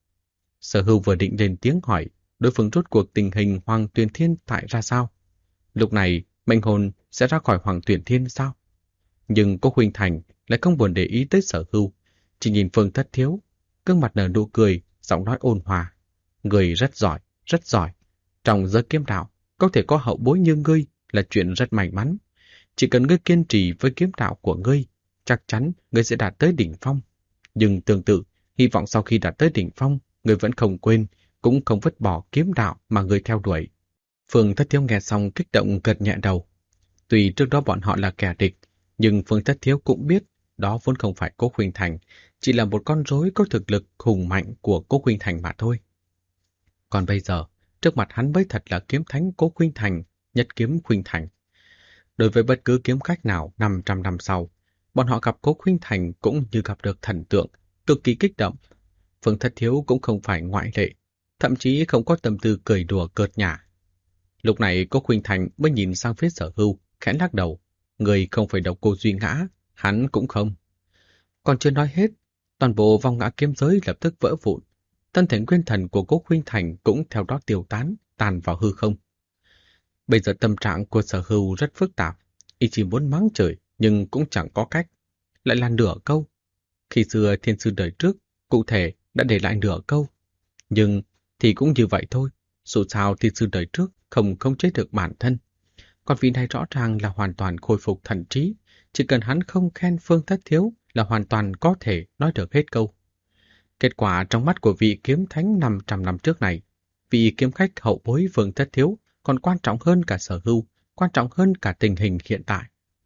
Sở Hưu vừa định lên tiếng hỏi, đối phương rốt cuộc tình hình Hoàng Tuyền Thiên tại ra sao? Lúc này, mệnh hồn sẽ ra khỏi Hoàng Tuyền Thiên sao? Nhưng Cố Khuynh Thành lại không buồn để ý tới Sở Hưu, chỉ nhìn Phương Thất Thiếu, gương mặt nở nụ cười, giọng nói ôn hòa. Người rất giỏi, rất giỏi. Trong giới kiếm đạo, có thể có hậu bối như ngươi là chuyện rất may mắn. Chỉ cần ngươi kiên trì với kiếm đạo của ngươi, chắc chắn ngươi sẽ đạt tới đỉnh phong. Nhưng tương tự, hy vọng sau khi đạt tới đỉnh phong, ngươi vẫn không quên, cũng không vứt bỏ kiếm đạo mà ngươi theo đuổi. Phương Thất Thiếu nghe xong kích động gật nhẹ đầu. Tuy trước đó bọn họ là kẻ địch, nhưng Phương Thất Thiếu cũng biết đó vốn không phải Cố Khuynh Thành, chỉ là một con rối có thực lực hùng mạnh của Cố Khuynh Thành mà thôi. Còn bây giờ, trước mặt hắn mới thật là kiếm thánh Cố Khuynh Thành, nhất kiếm Khuynh Thành. Đối với bất cứ kiếm khách nào 500 năm sau, bọn họ gặp Cố Khuynh Thành cũng như gặp được thần tượng, cực kỳ kích động. Phương Thất Thiếu cũng không phải ngoại lệ, thậm chí không có tâm tư cười đùa cợt nhả. Lúc này Cố Khuynh Thành mới nhìn sang phía Sở Hưu, khẽ lắc đầu. Người không phải độc cô Duy Ngã, hắn cũng không. Còn chưa nói hết, toàn bộ vòng ngã kiếm giới lập tức vỡ vụn. Thân thể nguyên thần của Cố Khuynh Thành cũng theo đó tiêu tán, tan vào hư không. Bây giờ tâm trạng của Sở Hưu rất phức tạp, y chỉ muốn mắng chửi nhưng cũng chẳng có cách. Lại là nửa câu. Khi xưa thiên sư đời trước, cụ thể đã để lại nửa câu. Nhưng thì cũng như vậy thôi, dù sao thiên sư đời trước không khống chế được bản thân. Còn vị này rõ ràng là hoàn toàn khôi phục thần trí, chỉ cần hắn không khen Phương Thất Thiếu là hoàn toàn có thể nói được hết câu. Kết quả trong mắt của vị kiếm thánh 500 năm trước này, vị kiếm khách hậu bối Phương Thất Thiếu còn quan trọng hơn cả Sở Hưu, quan trọng hơn cả tình hình hiện tại.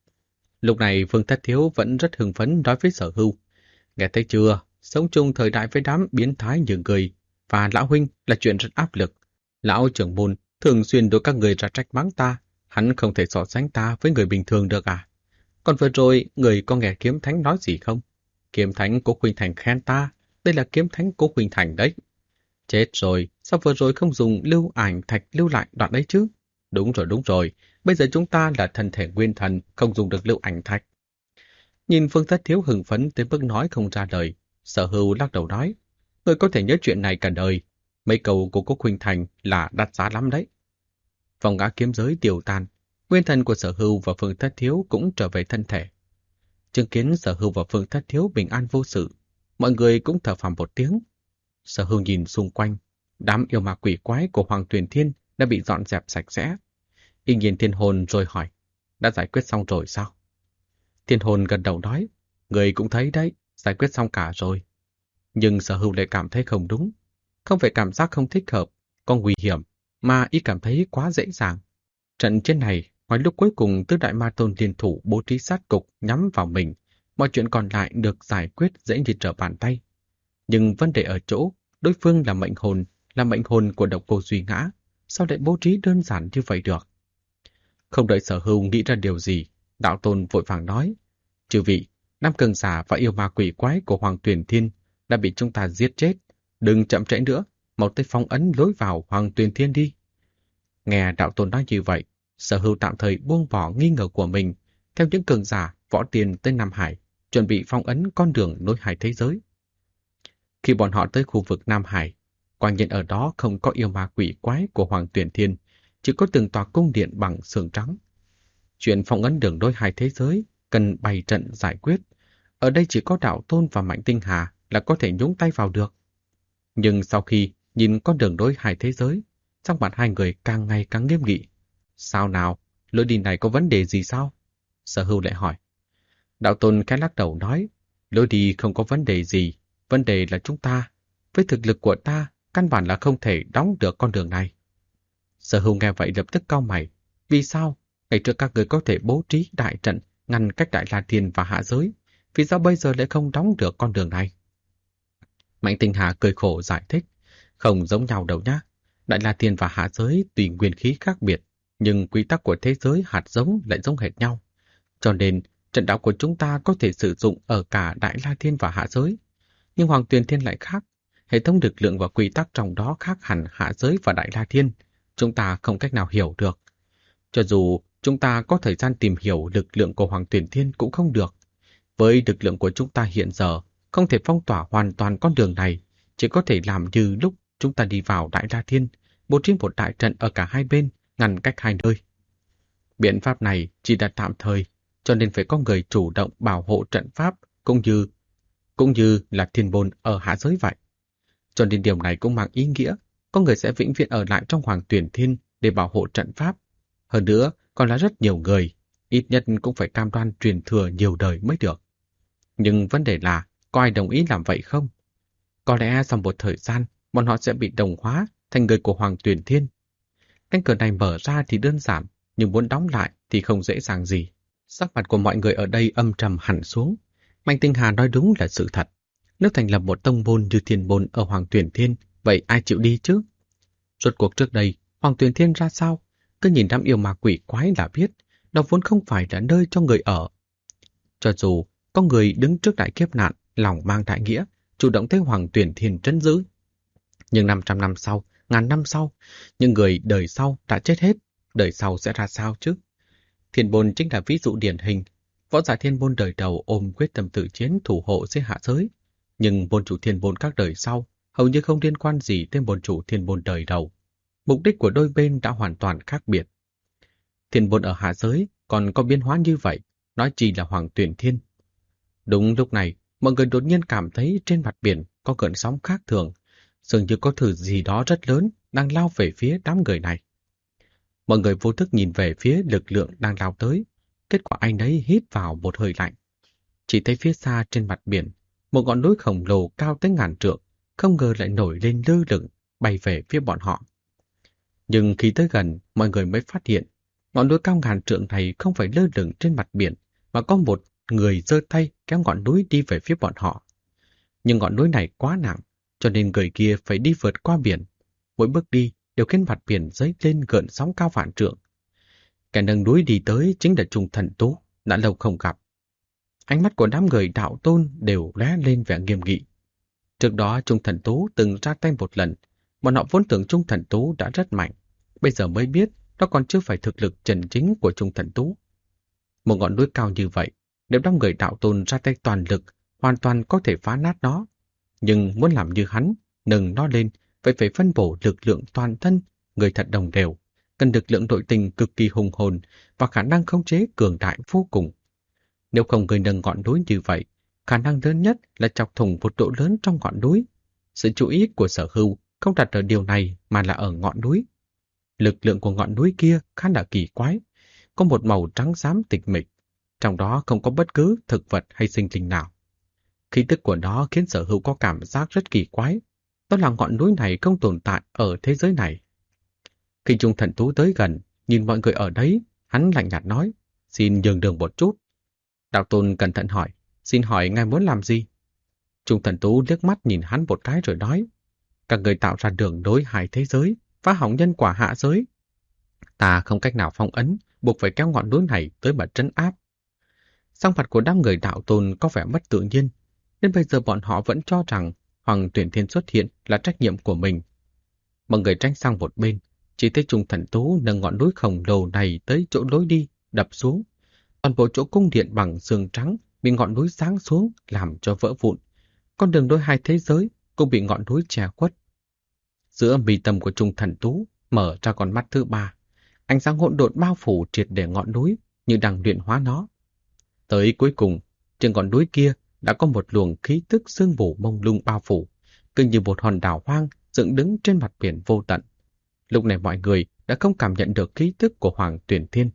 Lúc này Phương Thất Thiếu vẫn rất hưng phấn nói với Sở Hưu. Nghe thấy chưa, sống chung thời đại với đám biến thái như người và lão huynh là chuyện rất áp lực. Lão trưởng môn thường xuyên đối các người ra trách mắng ta, hắn không thể so sánh ta với người bình thường được à? Còn vừa rồi, người có nghe kiếm thánh nói gì không? Kiếm thánh Cố Khuynh Thành khen ta, đây là kiếm thánh Cố Khuynh Thành đấy. Chết rồi, sao vừa rồi không dùng lưu ảnh thạch lưu lại đoạn đấy chứ? Đúng rồi, bây giờ chúng ta là thân thể nguyên thần, không dùng được lưu ảnh thạch. Nhìn Phương Thất Thiếu hưng phấn tới mức nói không ra lời, Sở Hưu lắc đầu nói, người có thể nhớ chuyện này cả đời, mấy câu của Cố Khuynh Thành là đắt giá lắm đấy. Vòng ngã kiếm giới tiêu tan, nguyên thần của Sở Hưu và Phương Thất Thiếu cũng trở về thân thể. Chứng kiến Sở Hưu và Phương Thất Thiếu bình an vô sự, mọi người cũng thở phào một tiếng. Sở Hưu nhìn xung quanh, đám yêu ma quỷ quái của Hoàng Tuyền Thiên đã bị dọn dẹp sạch sẽ. Y nhìn Thiên Hồn rồi hỏi, đã giải quyết xong rồi sao? Thiên Hồn gật đầu nói, người cũng thấy đấy, giải quyết xong cả rồi. Nhưng Sở Hưu lại cảm thấy không đúng. Không phải cảm giác không thích hợp, có nguy hiểm, mà y cảm thấy quá dễ dàng. Trận chiến này, ngoài lúc cuối cùng tứ đại ma tôn liên thủ bố trí sát cục nhắm vào mình, mọi chuyện còn lại được giải quyết dễ như trở bàn tay. Nhưng vấn đề ở chỗ, đối phương là mệnh hồn của độc cô Duy Ngã, sao lại bố trí đơn giản như vậy được? Không đợi Sở Hưu nghĩ ra điều gì, đạo tôn vội vàng nói, chư vị, năm cường giả và yêu ma quỷ quái của Hoàng Tuyền Thiên đã bị chúng ta giết chết, đừng chậm trễ nữa, mau tới phong ấn lối vào Hoàng Tuyền Thiên đi. Nghe đạo tôn nói như vậy, Sở Hưu tạm thời buông bỏ nghi ngờ của mình, theo những cường giả võ tiền tới Nam Hải, chuẩn bị phong ấn con đường nối hai thế giới. Khi bọn họ tới khu vực Nam Hải, quả nhiên ở đó không có yêu ma quỷ quái của Hoàng Tuyền Thiên, chỉ có từng tòa cung điện bằng sườn trắng. Chuyện phong ấn đường nối hai thế giới cần bày trận giải quyết. Ở đây chỉ có đạo tôn và Mạnh Tinh Hà là có thể nhúng tay vào được. Nhưng sau khi nhìn con đường nối hai thế giới, sắc mặt hai người càng ngày càng nghiêm nghị. Sao nào, lối đi này có vấn đề gì sao? Sở Hưu lại hỏi. Đạo tôn khẽ lắc đầu nói, lối đi không có vấn đề gì, vấn đề là chúng ta. Với thực lực của ta, căn bản là không thể đóng được con đường này. Sở Hưu nghe vậy lập tức cau mày. Vì sao? Ngày trước các người có thể bố trí đại trận ngăn cách Đại La Thiên và hạ giới. Vì sao bây giờ lại không đóng được con đường này? Mạnh Tinh Hà cười khổ giải thích. Không giống nhau đâu nhá. Đại La Thiên và hạ giới tùy nguyên khí khác biệt, nhưng quy tắc của thế giới hạt giống lại giống hệt nhau. Cho nên, trận đạo của chúng ta có thể sử dụng ở cả Đại La Thiên và hạ giới. Nhưng Hoàng Tuyền Thiên lại khác. Hệ thống lực lượng và quy tắc trong đó khác hẳn hạ giới và Đại La Thiên. Chúng ta không cách nào hiểu được. Cho dù chúng ta có thời gian tìm hiểu lực lượng của Hoàng Tuyền Thiên cũng không được. Với lực lượng của chúng ta hiện giờ, không thể phong tỏa hoàn toàn con đường này, chỉ có thể làm như lúc chúng ta đi vào Đại La Thiên, bố trí một đại trận ở cả hai bên, ngăn cách hai nơi. Biện pháp này chỉ là tạm thời, cho nên phải có người chủ động bảo hộ trận pháp, cũng như là thiên môn ở hạ giới vậy. Cho nên điều này cũng mang ý nghĩa, có người sẽ vĩnh viễn ở lại trong Hoàng Tuyền Thiên để bảo hộ trận pháp. Hơn nữa, còn là rất nhiều người, ít nhất cũng phải cam đoan truyền thừa nhiều đời mới được. Nhưng vấn đề là, có ai đồng ý làm vậy không? Có lẽ sau một thời gian, bọn họ sẽ bị đồng hóa thành người của Hoàng Tuyền Thiên. Cánh cửa này mở ra thì đơn giản, nhưng muốn đóng lại thì không dễ dàng gì. Sắc mặt của mọi người ở đây âm trầm hẳn xuống. Mạnh Tinh Hà nói đúng là sự thật. Nếu thành lập một tông môn như Thiên môn ở Hoàng Tuyền Thiên, vậy ai chịu đi chứ? Rốt cuộc trước đây, Hoàng Tuyền Thiên ra sao? Cứ nhìn đám yêu ma quỷ quái là biết, đó vốn không phải là nơi cho người ở. Cho dù có người đứng trước đại kiếp nạn, lòng mang đại nghĩa, chủ động tới Hoàng Tuyền Thiên trấn giữ. Nhưng 500 năm sau, ngàn năm sau, những người đời sau đã chết hết, đời sau sẽ ra sao chứ? Thiên môn chính là ví dụ điển hình. Võ giả thiên môn đời đầu ôm quyết tâm tự chiến thủ hộ dưới hạ giới. Nhưng môn chủ thiên môn các đời sau hầu như không liên quan gì tới môn chủ thiên môn đời đầu. Mục đích của đôi bên đã hoàn toàn khác biệt. Thiên môn ở hạ giới còn có biến hóa như vậy, nói chi là Hoàng Tuyền Thiên. Đúng lúc này, mọi người đột nhiên cảm thấy trên mặt biển có gợn sóng khác thường, dường như có thứ gì đó rất lớn đang lao về phía đám người này. Mọi người vô thức nhìn về phía lực lượng đang lao tới, kết quả anh ấy hít vào một hơi lạnh. Chỉ thấy phía xa trên mặt biển, một ngọn núi khổng lồ cao tới ngàn trượng, không ngờ lại nổi lên lơ lửng, bay về phía bọn họ. Nhưng khi tới gần, mọi người mới phát hiện, ngọn núi cao ngàn trượng này không phải lơ lửng trên mặt biển, mà có một người giơ tay kéo ngọn núi đi về phía bọn họ. Nhưng ngọn núi này quá nặng, cho nên người kia phải đi vượt qua biển. Mỗi bước đi đều khiến mặt biển dấy lên gợn sóng cao vạn trượng. Kẻ nâng núi đi tới chính là Trung Thần Tú, đã lâu không gặp. Ánh mắt của đám người đạo tôn đều lóe lên vẻ nghiêm nghị. Trước đó Trung Thần Tú từng ra tay một lần, bọn họ vốn tưởng Trung Thần Tú đã rất mạnh, bây giờ mới biết nó còn chưa phải thực lực chân chính của Trung Thần Tú. Một ngọn núi cao như vậy, nếu đám người đạo tôn ra tay toàn lực, hoàn toàn có thể phá nát nó. Nhưng muốn làm như hắn, nâng nó lên, vậy phải phân bổ lực lượng toàn thân, người thật đồng đều, cần lực lượng nội tình cực kỳ hùng hồn và khả năng khống chế cường đại vô cùng. Nếu không người nâng ngọn núi như vậy, khả năng lớn nhất là chọc thủng một độ lớn trong ngọn núi. Sự chú ý của Sở Hưu không đặt ở điều này mà là ở ngọn núi. Lực lượng của ngọn núi kia khá là kỳ quái, có một màu trắng xám tịch mịch, trong đó không có bất cứ thực vật hay sinh linh nào. Khí tức của nó khiến Sở Hưu có cảm giác rất kỳ quái, đó là ngọn núi này không tồn tại ở thế giới này. Khi Trung Thần Tú tới gần, nhìn mọi người ở đấy, hắn lạnh nhạt nói, xin nhường đường một chút. Đạo Tôn cẩn thận hỏi, xin hỏi ngài muốn làm gì? Trung Thần Tú liếc mắt nhìn hắn một cái rồi nói, các người tạo ra đường đối hai thế giới, phá hỏng nhân quả hạ giới. Ta không cách nào phong ấn, buộc phải kéo ngọn núi này tới mà trấn áp. Sắc mặt của đám người đạo tôn có vẻ mất tự nhiên, nên bây giờ bọn họ vẫn cho rằng Hoàng Tuyển Thiên xuất hiện là trách nhiệm của mình. Mọi người tránh sang một bên, chỉ thấy Trung Thần Tú nâng ngọn núi khổng lồ này tới chỗ lối đi, đập xuống. Toàn bộ chỗ cung điện bằng xương trắng bị ngọn núi giáng xuống làm cho vỡ vụn. Con đường đôi hai thế giới cũng bị ngọn núi che khuất. Giữa mi tâm của Trung Thần Tú mở ra con mắt thứ ba, ánh sáng hỗn độn bao phủ triệt để ngọn núi như đang luyện hóa nó. Tới cuối cùng, trên ngọn núi kia đã có một luồng khí tức sương mù mông lung bao phủ, cứ như một hòn đảo hoang dựng đứng trên mặt biển vô tận. Lúc này mọi người đã không cảm nhận được khí tức của Hoàng Tuyển Thiên.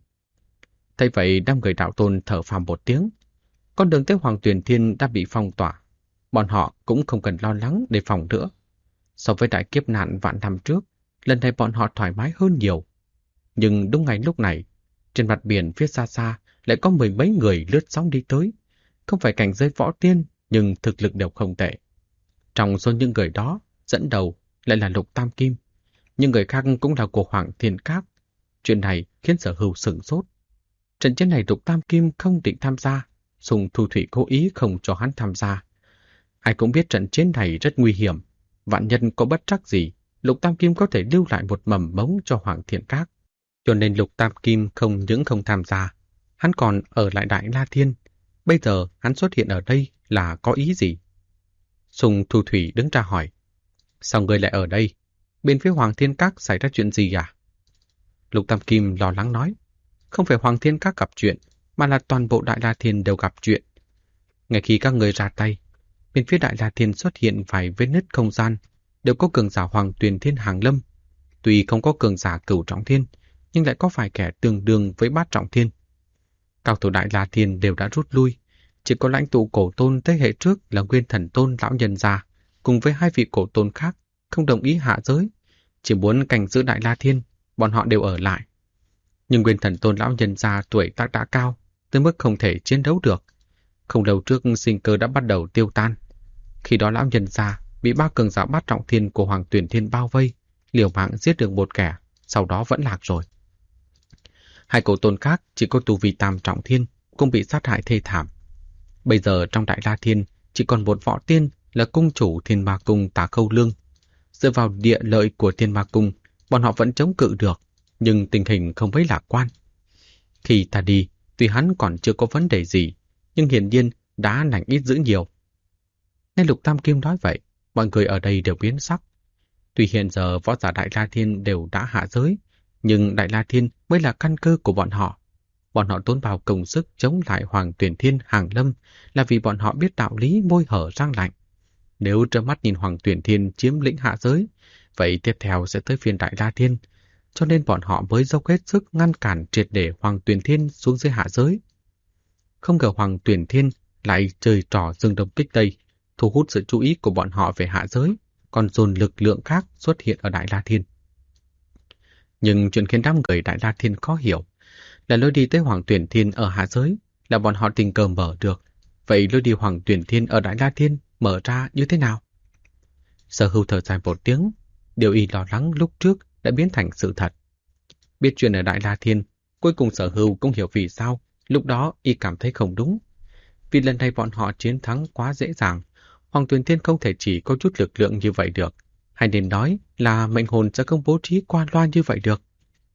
Thấy vậy, đám người đạo tôn thở phào một tiếng. Con đường tới Hoàng Tuyển Thiên đã bị phong tỏa. Bọn họ cũng không cần lo lắng để phòng nữa. So với đại kiếp nạn vạn năm trước, lần này bọn họ thoải mái hơn nhiều. Nhưng đúng ngày lúc này, trên mặt biển phía xa xa lại có mười mấy người lướt sóng đi tới. Không phải cảnh giới võ tiên, nhưng thực lực đều không tệ. Trong số những người đó, dẫn đầu lại là Lục Tam Kim. Nhưng người khác cũng là của Hoàng Thiên Các. Chuyện này khiến Sở Hưu sửng sốt. Trận chiến này Lục Tam Kim không định tham gia, Sùng Thu Thủy cố ý không cho hắn tham gia. Ai cũng biết trận chiến này rất nguy hiểm. Vạn nhân có bất trắc gì, Lục Tam Kim có thể lưu lại một mầm mống cho Hoàng Thiên Các. Cho nên Lục Tam Kim không những không tham gia, hắn còn ở lại Đại La Thiên. Bây giờ hắn xuất hiện ở đây là có ý gì? Sùng Thu Thủy đứng ra hỏi, sao ngươi lại ở đây? Bên phía Hoàng Thiên Các xảy ra chuyện gì à? Lục Tam Kim lo lắng nói, không phải Hoàng Thiên Các gặp chuyện, mà là toàn bộ Đại La Thiên đều gặp chuyện. Ngay khi các người ra tay, bên phía Đại La Thiên xuất hiện vài vết nứt không gian, đều có cường giả Hoàng Tuyển Thiên hàng lâm. Tuy không có cường giả Cửu Trọng Thiên, nhưng lại có vài kẻ tương đương với Bát Trọng Thiên. Cao thủ Đại La Thiên đều đã rút lui, chỉ có lãnh tụ cổ tôn thế hệ trước là Nguyên Thần Tôn lão nhân gia, cùng với hai vị cổ tôn khác không đồng ý hạ giới, chỉ muốn canh giữ Đại La Thiên, bọn họ đều ở lại. Nhưng Nguyên Thần Tôn lão nhân gia tuổi tác đã cao, tới mức không thể chiến đấu được. Không lâu trước sinh cơ đã bắt đầu tiêu tan. Khi đó lão nhân gia bị ba cường giả Bát Trọng Thiên của Hoàng Tuyển Thiên bao vây, liều mạng giết được một kẻ, sau đó vẫn lạc rồi. Hai cổ tôn khác chỉ có tu vi Tam Trọng Thiên cũng bị sát hại thê thảm. Bây giờ trong Đại La Thiên chỉ còn một võ tiên là cung chủ Thiên Ma Cung Tả Khâu Lương. Dựa vào địa lợi của Thiên Ma Cung, bọn họ vẫn chống cự được, nhưng tình hình không mấy lạc quan. Khi ta đi, tuy hắn còn chưa có vấn đề gì, nhưng hiển nhiên đã lành ít dữ nhiều. Nghe Lục Tam Kim nói vậy, mọi người ở đây đều biến sắc. Tuy hiện giờ võ giả Đại La Thiên đều đã hạ giới, nhưng Đại La Thiên mới là căn cơ của bọn họ. Bọn họ tốn bao công sức chống lại Hoàng Tuyển Thiên hàng lâm là vì bọn họ biết đạo lý môi hở răng lạnh. Nếu trơ mắt nhìn Hoàng Tuyển Thiên chiếm lĩnh hạ giới, vậy tiếp theo sẽ tới phiên Đại La Thiên. cho nên bọn họ mới dốc hết sức ngăn cản triệt để Hoàng Tuyền Thiên xuống dưới hạ giới. Không ngờ Hoàng Tuyền Thiên lại chơi trò dương đông kích tây, thu hút sự chú ý của bọn họ về hạ giới, còn dồn lực lượng khác xuất hiện ở Đại La Thiên. Nhưng chuyện khiến đám người Đại La Thiên khó hiểu là lối đi tới Hoàng Tuyền Thiên ở hạ giới là bọn họ tình cờ mở được. Vậy lối đi Hoàng Tuyền Thiên ở Đại La Thiên mở ra như thế nào? Sở Hưu thở dài một tiếng, điều y lo lắng lúc trước đã biến thành sự thật. Biết chuyện ở Đại La Thiên, cuối cùng Sở Hưu cũng hiểu vì sao lúc đó y cảm thấy không đúng. Vì lần này bọn họ chiến thắng quá dễ dàng, Hoàng Tuyền Thiên không thể chỉ có chút lực lượng như vậy được. Hay nên nói là mệnh hồn sẽ không bố trí qua loa như vậy được.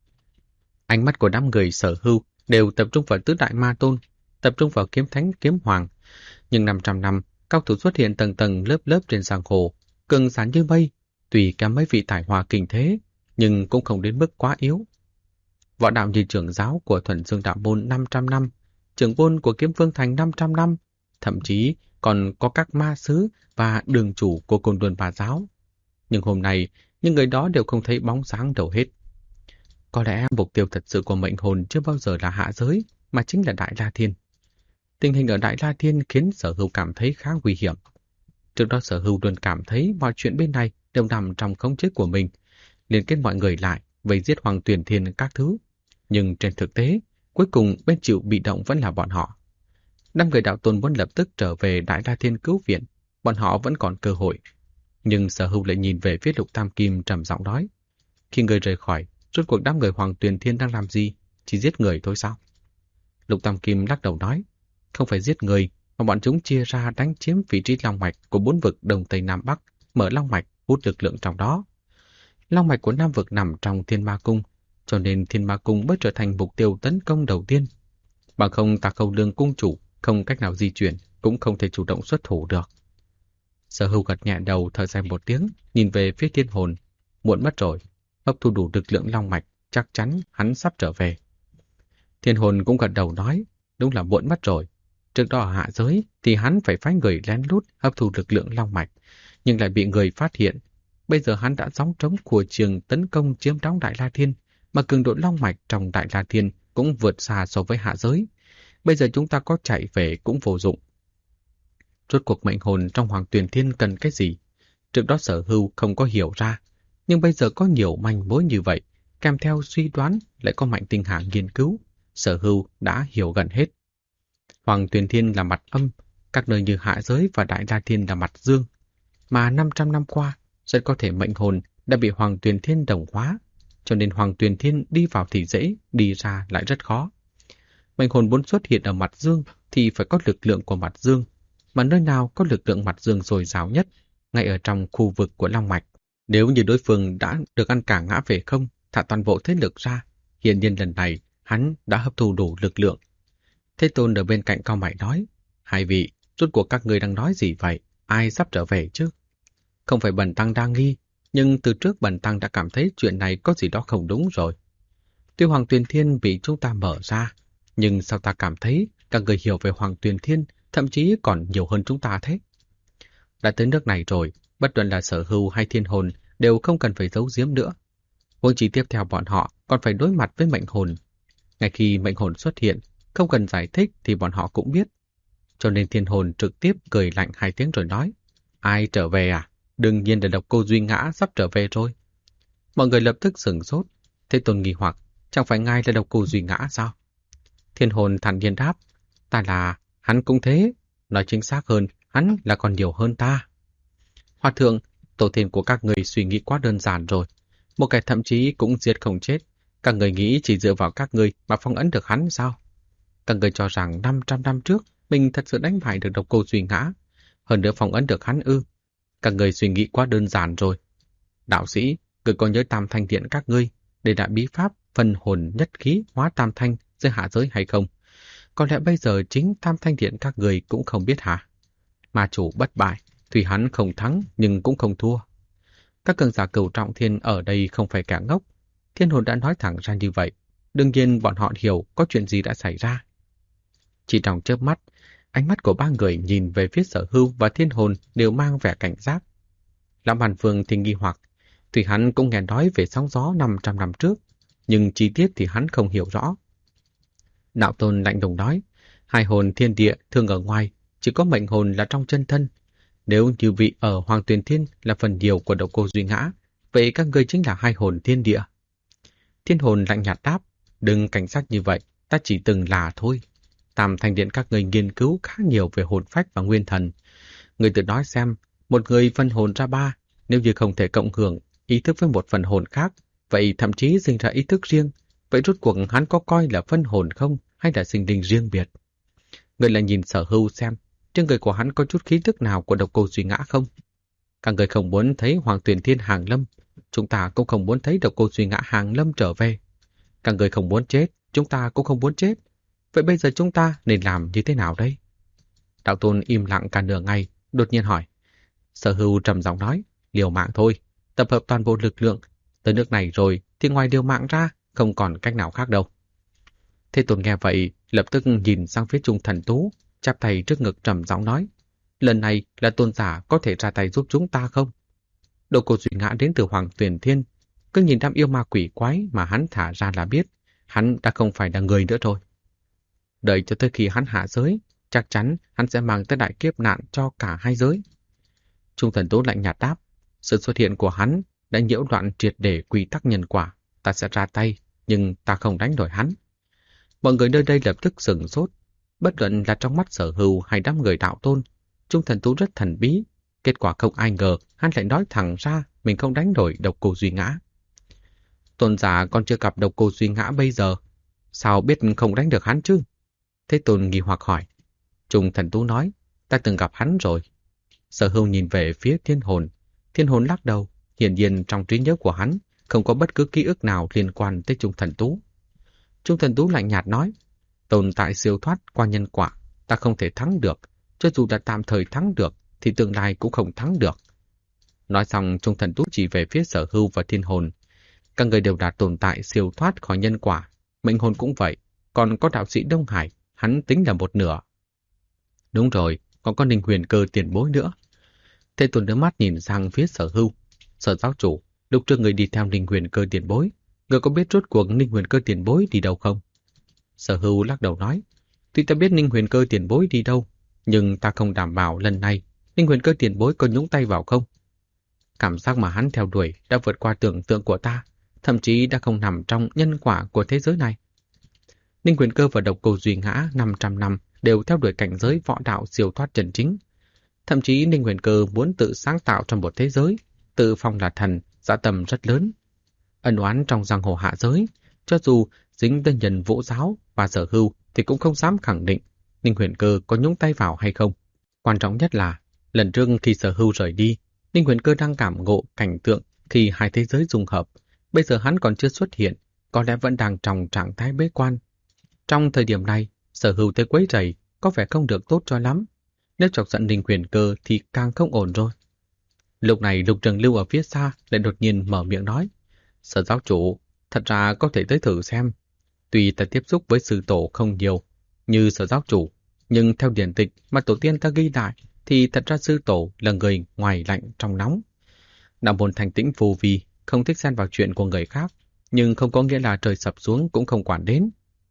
Ánh mắt của đám người Sở Hưu đều tập trung vào tứ đại ma tôn, tập trung vào kiếm thánh kiếm hoàng. Nhưng 500 năm, cao thủ xuất hiện tầng tầng lớp lớp trên giang hồ, cường sán như mây, tùy cả mấy vị tài hòa kinh thế, nhưng cũng không đến mức quá yếu. Võ đạo như trưởng giáo của Thuần Dương Đạo Môn 500 năm, trưởng môn của Kiếm Vương Thành 500 năm, thậm chí còn có các ma sứ và đường chủ của Côn Luân Bà Giáo. Nhưng hôm nay, những người đó đều không thấy bóng sáng đâu hết. Có lẽ mục tiêu thật sự của mệnh hồn chưa bao giờ là hạ giới, mà chính là Đại La Thiên. Tình hình ở Đại La Thiên khiến Sở Hưu cảm thấy khá nguy hiểm. Trước đó Sở Hưu luôn cảm thấy mọi chuyện bên này đều nằm trong khống chế của mình, liên kết mọi người lại, vây giết Hoàng Tuyền Thiên các thứ. Nhưng trên thực tế, cuối cùng bên chịu bị động vẫn là bọn họ. Năm người đạo tôn muốn lập tức trở về Đại La Thiên cứu viện, bọn họ vẫn còn cơ hội. Nhưng Sở Hưu lại nhìn về phía Lục Tam Kim trầm giọng nói: khi người rời khỏi, rốt cuộc đám người Hoàng Tuyền Thiên đang làm gì? Chỉ giết người thôi sao? Lục Tam Kim lắc đầu nói: không phải giết người, mà bọn chúng chia ra đánh chiếm vị trí long mạch của 4 vực Đông Tây Nam Bắc, mở long mạch hút lực lượng trong đó. Long mạch của Nam vực nằm trong Thiên Ma Cung, cho nên Thiên Ma Cung mới trở thành mục tiêu tấn công đầu tiên. Bằng không Tà Khâu Lương cung chủ không cách nào di chuyển, cũng không thể chủ động xuất thủ được. Sở Hưu gật nhẹ đầu, thở dài một tiếng, nhìn về phía Thiên Hồn. Muộn mất rồi, hấp thu đủ lực lượng long mạch, chắc chắn hắn sắp trở về. Thiên Hồn cũng gật đầu nói: đúng là muộn mất rồi. Trước đó ở hạ giới thì hắn phải phái người lén lút hấp thu lực lượng long mạch, nhưng lại bị người phát hiện. Bây giờ hắn đã gióng trống của trường tấn công chiếm đóng Đại La Thiên, mà cường độ long mạch trong Đại La Thiên cũng vượt xa so với hạ giới. Bây giờ chúng ta có chạy về cũng vô dụng. Rốt cuộc mệnh hồn trong Hoàng Tuyền Thiên cần cái gì? Trước đó Sở Hưu không có hiểu ra, nhưng bây giờ có nhiều manh mối như vậy, kèm theo suy đoán lại có Mạnh Tinh Hà nghiên cứu, Sở Hưu đã hiểu gần hết. Hoàng Tuyền Thiên là mặt âm, các nơi như hạ giới và Đại La Thiên là mặt dương, mà 500 năm qua, rất có thể mệnh hồn đã bị Hoàng Tuyền Thiên đồng hóa, cho nên Hoàng Tuyền Thiên đi vào thì dễ, đi ra lại rất khó. Mệnh hồn muốn xuất hiện ở mặt dương thì phải có lực lượng của mặt dương, mà nơi nào có lực lượng mặt dương dồi dào nhất, ngay ở trong khu vực của Long Mạch. Nếu như đối phương đã được ăn cả ngã về không, thả toàn bộ thế lực ra, hiển nhiên lần này hắn đã hấp thu đủ lực lượng. Thế Tôn ở bên cạnh cau mày nói: hai vị, rốt cuộc các người đang nói gì vậy? Ai sắp trở về chứ? Không phải Bần Tăng đang nghi, nhưng từ trước Bần Tăng đã cảm thấy chuyện này có gì đó không đúng rồi. Tuy Hoàng Tuyền Thiên bị chúng ta mở ra, nhưng sao ta cảm thấy các người hiểu về Hoàng Tuyền Thiên thậm chí còn nhiều hơn chúng ta thế? Đã tới nước này rồi, bất luận là Sở Hưu hay Thiên Hồn đều không cần phải giấu giếm nữa. Huống chi tiếp theo bọn họ còn phải đối mặt với mệnh hồn. Ngay khi mệnh hồn xuất hiện, không cần giải thích thì bọn họ cũng biết. Cho nên Thiên Hồn trực tiếp cười lạnh 2 tiếng rồi nói: ai trở về à? Đương nhiên là Độc Cô Duy Ngã sắp trở về rồi. Mọi người lập tức sửng sốt. Thế Tôn nghi hoặc: chẳng phải ngài là Độc Cô Duy Ngã sao? Thiên Hồn thản nhiên đáp: ta là, hắn cũng thế. Nói chính xác hơn, hắn là còn nhiều hơn ta. Hòa thượng, tổ tiên của các người suy nghĩ quá đơn giản rồi. Một kẻ thậm chí cũng giết không chết. Các người nghĩ chỉ dựa vào các người mà phong ấn được hắn sao? Các người cho rằng 500 năm trước mình thật sự đánh bại được Độc Cô Duy Ngã, hơn nữa phong ấn được hắn ư? Các người suy nghĩ quá đơn giản rồi. Đạo sĩ, người có nhớ Tam Thanh Điện các ngươi để đại bí pháp phân hồn nhất khí hóa tam thanh dưới hạ giới hay không? Có lẽ bây giờ chính Tam Thanh Điện các người cũng không biết hả? Ma chủ bất bại, tuy hắn không thắng nhưng cũng không thua. Các cường giả Cửu Trọng Thiên ở đây không phải kẻ ngốc. Thiên Hồn đã nói thẳng ra như vậy, đương nhiên bọn họ hiểu có chuyện gì đã xảy ra. Chỉ trong chớp mắt, ánh mắt của 3 người nhìn về phía Sở Hưu và Thiên Hồn đều mang vẻ cảnh giác. Lão Bàn Vương thì nghi hoặc, tuy hắn cũng nghe nói về sóng gió 500 năm trước, nhưng chi tiết thì hắn không hiểu rõ. Đạo Tôn lạnh lùng nói, hai hồn thiên địa thường ở ngoài, chỉ có mệnh hồn là trong chân thân. Nếu như vị ở Hoàng Tuyền Thiên là phần điều của Độc Cô Duy Ngã, vậy các ngươi chính là hai hồn thiên địa. Thiên hồn lạnh nhạt đáp, đừng cảnh giác như vậy, ta chỉ từng là thôi. Tam Thanh Điện các người nghiên cứu khá nhiều về hồn phách và nguyên thần. Người tự nói xem, một người phân hồn ra ba, nếu như không thể cộng hưởng ý thức với một phần hồn khác, vậy thậm chí sinh ra ý thức riêng, vậy rốt cuộc hắn có coi là phân hồn không hay là sinh linh riêng biệt? Người lại nhìn Sở Hưu xem, trên người của hắn có chút khí tức nào của Độc Cô Duy Ngã không? Các người không muốn thấy Hoàng Tuyền Thiên hàng lâm, chúng ta cũng không muốn thấy Độc Cô Duy Ngã hàng lâm trở về. Các người không muốn chết, chúng ta cũng không muốn chết. Vậy bây giờ chúng ta nên làm như thế nào đây? Đạo Tôn im lặng cả nửa ngày, đột nhiên hỏi. Sở Hưu trầm giọng nói, liều mạng thôi, tập hợp toàn bộ lực lượng. Tới nước này rồi thì ngoài liều mạng ra, không còn cách nào khác đâu. Thế Tôn nghe vậy, lập tức nhìn sang phía Trung Thần Tú, chắp tay trước ngực trầm giọng nói, lần này là Tôn giả có thể ra tay giúp chúng ta không? Độc Cô Duy Ngã đến từ Hoàng Tuyền Thiên, cứ nhìn đám yêu ma quỷ quái mà hắn thả ra là biết, hắn đã không phải là người nữa rồi. Đợi cho tới khi hắn hạ giới, chắc chắn hắn sẽ mang tới đại kiếp nạn cho cả hai giới. Trung Thần Tú lạnh nhạt đáp, sự xuất hiện của hắn đã nhiễu loạn triệt để quy tắc nhân quả, ta sẽ ra tay, nhưng ta không đánh đổi hắn. Mọi người nơi đây lập tức sửng sốt, bất luận là trong mắt Sở Hưu hay đám người Đạo Tôn, Trung Thần Tú rất thần bí, kết quả không ai ngờ hắn lại nói thẳng ra mình không đánh đổi Độc Cô Duy Ngã. Tôn giả còn chưa gặp Độc Cô Duy Ngã bây giờ, sao biết không đánh được hắn chứ? Thế Tôn nghi hoặc hỏi. Trung Thần Tú nói, ta từng gặp hắn rồi. Sở Hưu nhìn về phía Thiên hồn lắc đầu, hiển nhiên trong trí nhớ của hắn không có bất cứ ký ức nào liên quan tới Trung Thần Tú. Trung Thần Tú lạnh nhạt nói, tồn tại siêu thoát qua nhân quả, ta không thể thắng được, cho dù đã tạm thời thắng được thì tương lai cũng không thắng được. Nói xong, Trung Thần Tú chỉ về phía Sở Hưu và Thiên hồn. Các người đều đã tồn tại siêu thoát khỏi nhân quả, mệnh hồn cũng vậy, còn có đạo sĩ Đông Hải, hắn tính là một nửa. Đúng rồi, còn có Ninh Huyền Cơ tiền bối nữa. Thế Tôn đưa mắt nhìn sang phía Sở Hưu. Sở giáo chủ, lúc trước người đi theo Ninh Huyền Cơ tiền bối, người có biết rốt cuộc Ninh Huyền Cơ tiền bối đi đâu không? Sở Hưu lắc đầu nói, tuy ta biết Ninh Huyền Cơ tiền bối đi đâu, nhưng ta không đảm bảo lần này Ninh Huyền Cơ tiền bối có nhúng tay vào không. Cảm giác mà hắn theo đuổi đã vượt qua tưởng tượng của ta, thậm chí đã không nằm trong nhân quả của thế giới này. Ninh Huyền Cơ và Độc Cô Duy Ngã 500 năm đều theo đuổi cảnh giới võ đạo siêu thoát chân chính. Thậm chí Ninh Huyền Cơ muốn tự sáng tạo trong một thế giới, tự phong là thần, dã tâm rất lớn. Ân oán trong giang hồ hạ giới, cho dù dính tân nhân Vũ giáo và Sở Hưu thì cũng không dám khẳng định Ninh Huyền Cơ có nhúng tay vào hay không. Quan trọng nhất là, lần trước khi Sở Hưu rời đi, Ninh Huyền Cơ đang cảm ngộ cảnh tượng khi hai thế giới dung hợp. Bây giờ hắn còn chưa xuất hiện, có lẽ vẫn đang trong trạng thái bế quan. Trong thời điểm này, Sở Hưu tới quấy rầy có vẻ không được tốt cho lắm. Nếu chọc giận Ninh Huyền Cơ thì càng không ổn rồi. Lúc này Lục Trường Lưu ở phía xa lại đột nhiên mở miệng nói, Sở giáo chủ, thật ra có thể tới thử xem. Tuy ta tiếp xúc với sư tổ không nhiều như Sở giáo chủ, nhưng theo điển tịch mà tổ tiên ta ghi lại thì thật ra sư tổ là người ngoài lạnh trong nóng. Đạo môn thành tĩnh vô vi, không thích xen vào chuyện của người khác, nhưng không có nghĩa là trời sập xuống cũng không quản đến.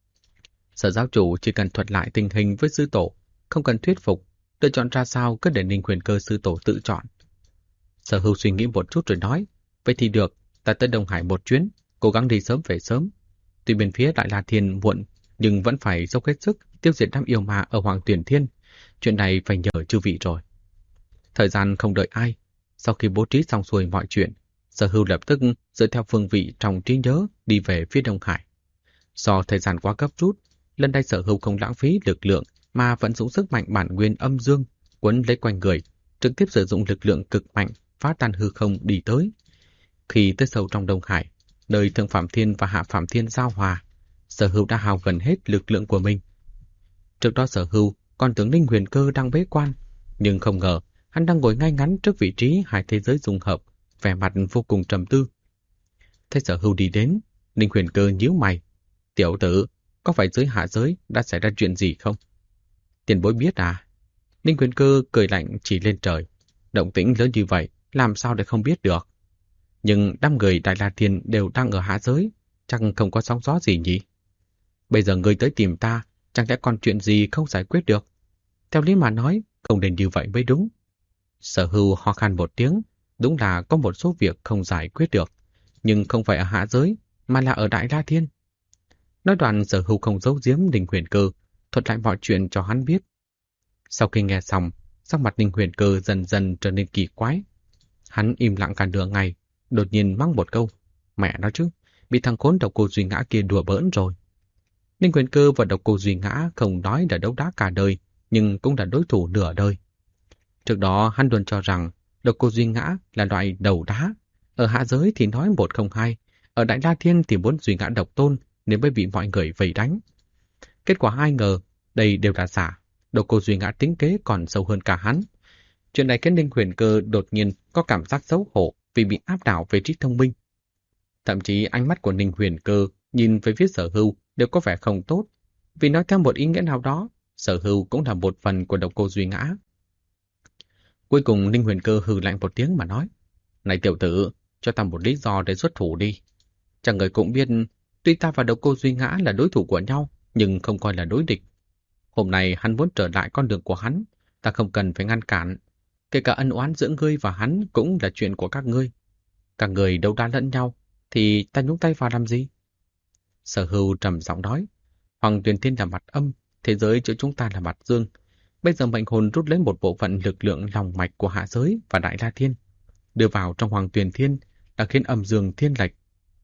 Sở giáo chủ chỉ cần thuật lại tình hình với sư tổ, không cần thuyết phục, lựa chọn ra sao cứ để Ninh Huyền Cơ sư tổ tự chọn. Sở Hưu suy nghĩ một chút rồi nói, vậy thì được, ta tới Đông Hải một chuyến, cố gắng đi sớm về sớm. Tuy bên phía Đại La Thiên muộn, nhưng vẫn phải dốc hết sức tiêu diệt đám yêu ma ở Hoàng Tuyền Thiên. Chuyện này phải nhờ chư vị rồi. Thời gian không đợi ai, sau khi bố trí xong xuôi mọi chuyện, Sở Hưu lập tức dựa theo phương vị trong trí nhớ đi về phía Đông Hải. Do thời gian quá gấp rút, lần này Sở Hưu không lãng phí lực lượng mà vẫn dùng sức mạnh bản nguyên âm dương quấn lấy quanh người, trực tiếp sử dụng lực lượng cực mạnh phá tan hư không đi tới. Khi tới sâu trong Đông Hải, nơi Thượng Phạm Thiên và Hạ Phạm Thiên giao hòa, Sở Hưu đã hao gần hết lực lượng của mình. Trước đó Sở Hưu còn tưởng Ninh Huyền Cơ đang bế quan, nhưng không ngờ hắn đang ngồi ngay ngắn trước vị trí hai thế giới dung hợp, vẻ mặt vô cùng trầm tư. Thấy Sở Hưu đi đến, Ninh Huyền Cơ nhíu mày, tiểu tử, có phải dưới hạ giới đã xảy ra chuyện gì không? Tiền bối biết à? Ninh Huyền Cơ cười lạnh chỉ lên trời, động tĩnh lớn như vậy, làm sao để không biết được? Nhưng đám người Đại La Thiên đều đang ở hạ giới, chắc không có sóng gió gì nhỉ? Bây giờ ngươi tới tìm ta, chẳng lẽ còn chuyện gì không giải quyết được? Theo lý mà nói, không nên như vậy mới đúng. Sở Hưu ho khan một tiếng, đúng là có một số việc không giải quyết được, nhưng không phải ở hạ giới, mà là ở Đại La Thiên. Nói đoạn Sở Hưu không giấu giếm Ninh Huyền Cơ, thuật lại mọi chuyện cho hắn biết. Sau khi nghe xong, sắc mặt Ninh Huyền Cơ dần dần trở nên kỳ quái. Hắn im lặng cả nửa ngày, đột nhiên mắng một câu. Mẹ nói chứ, bị thằng khốn Độc Cô Duy Ngã kia đùa bỡn rồi. Ninh Huyền Cơ và Độc Cô Duy Ngã không nói là đấu đá cả đời, nhưng cũng là đối thủ nửa đời. Trước đó hắn luôn cho rằng Độc Cô Duy Ngã là loại đầu đá. Ở hạ giới thì nói một không hai, ở Đại La Thiên thì muốn Duy Ngã độc tôn nên mới bị mọi người vây đánh. Kết quả ai ngờ, đây đều là giả. Độc Cô Duy Ngã tính kế còn sâu hơn cả hắn. Chuyện này khiến Ninh Huyền Cơ đột nhiên có cảm giác xấu hổ vì bị áp đảo về trí thông minh. Thậm chí ánh mắt của Ninh Huyền Cơ nhìn về phía Sở Hưu đều có vẻ không tốt, vì nói theo một ý nghĩa nào đó, Sở Hưu cũng là một phần của Độc Cô Duy Ngã. Cuối cùng Ninh Huyền Cơ hừ lạnh một tiếng mà nói, này tiểu tử, cho ta một lý do để xuất thủ đi. Chẳng người cũng biết, tuy ta và Độc Cô Duy Ngã là đối thủ của nhau, nhưng không coi là đối địch. Hôm nay hắn muốn trở lại con đường của hắn, ta không cần phải ngăn cản. Kể cả ân oán giữa ngươi và hắn cũng là chuyện của các ngươi. Các người đấu đá lẫn nhau, thì ta nhúng tay vào làm gì? Sở Hưu trầm giọng nói, Hoàng Tuyền Thiên là mặt âm, thế giới giữa chúng ta là mặt dương. Bây giờ mệnh hồn rút lấy một bộ phận lực lượng lòng mạch của hạ giới và Đại La Thiên, đưa vào trong Hoàng Tuyền Thiên đã khiến âm dương thiên lệch.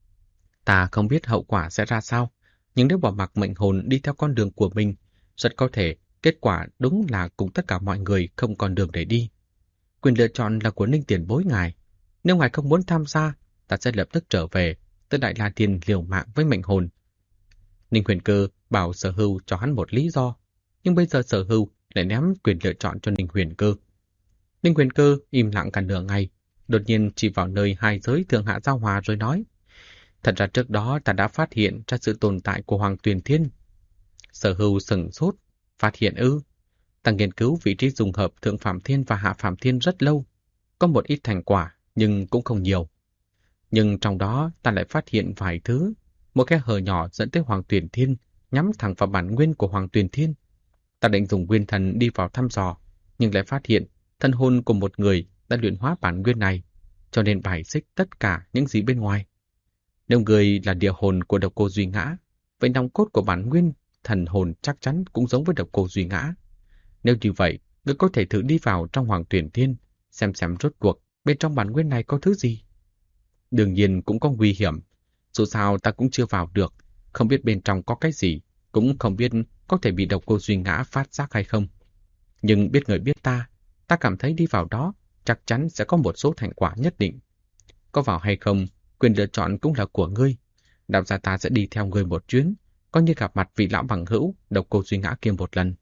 Ta không biết hậu quả sẽ ra sao, nhưng nếu bỏ mặc mệnh hồn đi theo con đường của mình, rất có thể kết quả đúng là cùng tất cả mọi người không còn đường để đi. Quyền lựa chọn là của Ninh Tiền Bối ngài. Nếu ngài không muốn tham gia, ta sẽ lập tức trở về tới Đại La Thiên liều mạng với mệnh hồn. Ninh Huyền Cơ bảo Sở Hưu cho hắn một lý do, nhưng bây giờ Sở Hưu lại ném quyền lựa chọn cho Ninh Huyền Cơ. Ninh Huyền Cơ im lặng cả nửa ngày, đột nhiên chỉ vào nơi hai giới thượng hạ giao hòa rồi nói, thật ra trước đó ta đã phát hiện ra sự tồn tại của Hoàng Tuyền Thiên. Sở Hưu sửng sốt, phát hiện ư? Ta nghiên cứu vị trí dùng hợp Thượng Phạm Thiên và Hạ Phạm Thiên rất lâu, có một ít thành quả nhưng cũng không nhiều. Nhưng trong đó ta lại phát hiện vài thứ, một cái hở nhỏ dẫn tới Hoàng Tuyền Thiên, nhắm thẳng vào bản nguyên của Hoàng Tuyền Thiên. Ta định dùng nguyên thần đi vào thăm dò, nhưng lại phát hiện thân hồn của một người đã luyện hóa bản nguyên này, cho nên bài xích tất cả những gì bên ngoài. Nếu người là địa hồn của Độc Cô Duy Ngã, vậy nòng cốt của bản nguyên, thần hồn chắc chắn cũng giống với Độc Cô Duy Ngã. Nếu như vậy, người có thể thử đi vào trong Hoàng Tuyền Thiên, xem rốt cuộc bên trong bản nguyên này có thứ gì. Đương nhiên cũng có nguy hiểm, dù sao ta cũng chưa vào được, không biết bên trong có cái gì, cũng không biết có thể bị Độc Cô Duy Ngã phát giác hay không. Nhưng biết người biết ta cảm thấy đi vào đó chắc chắn sẽ có một số thành quả nhất định. Có vào hay không, quyền lựa chọn cũng là của ngươi. Đạo gia ta sẽ đi theo ngươi một chuyến, coi như gặp mặt vị lão bằng hữu Độc Cô Duy Ngã kia một lần.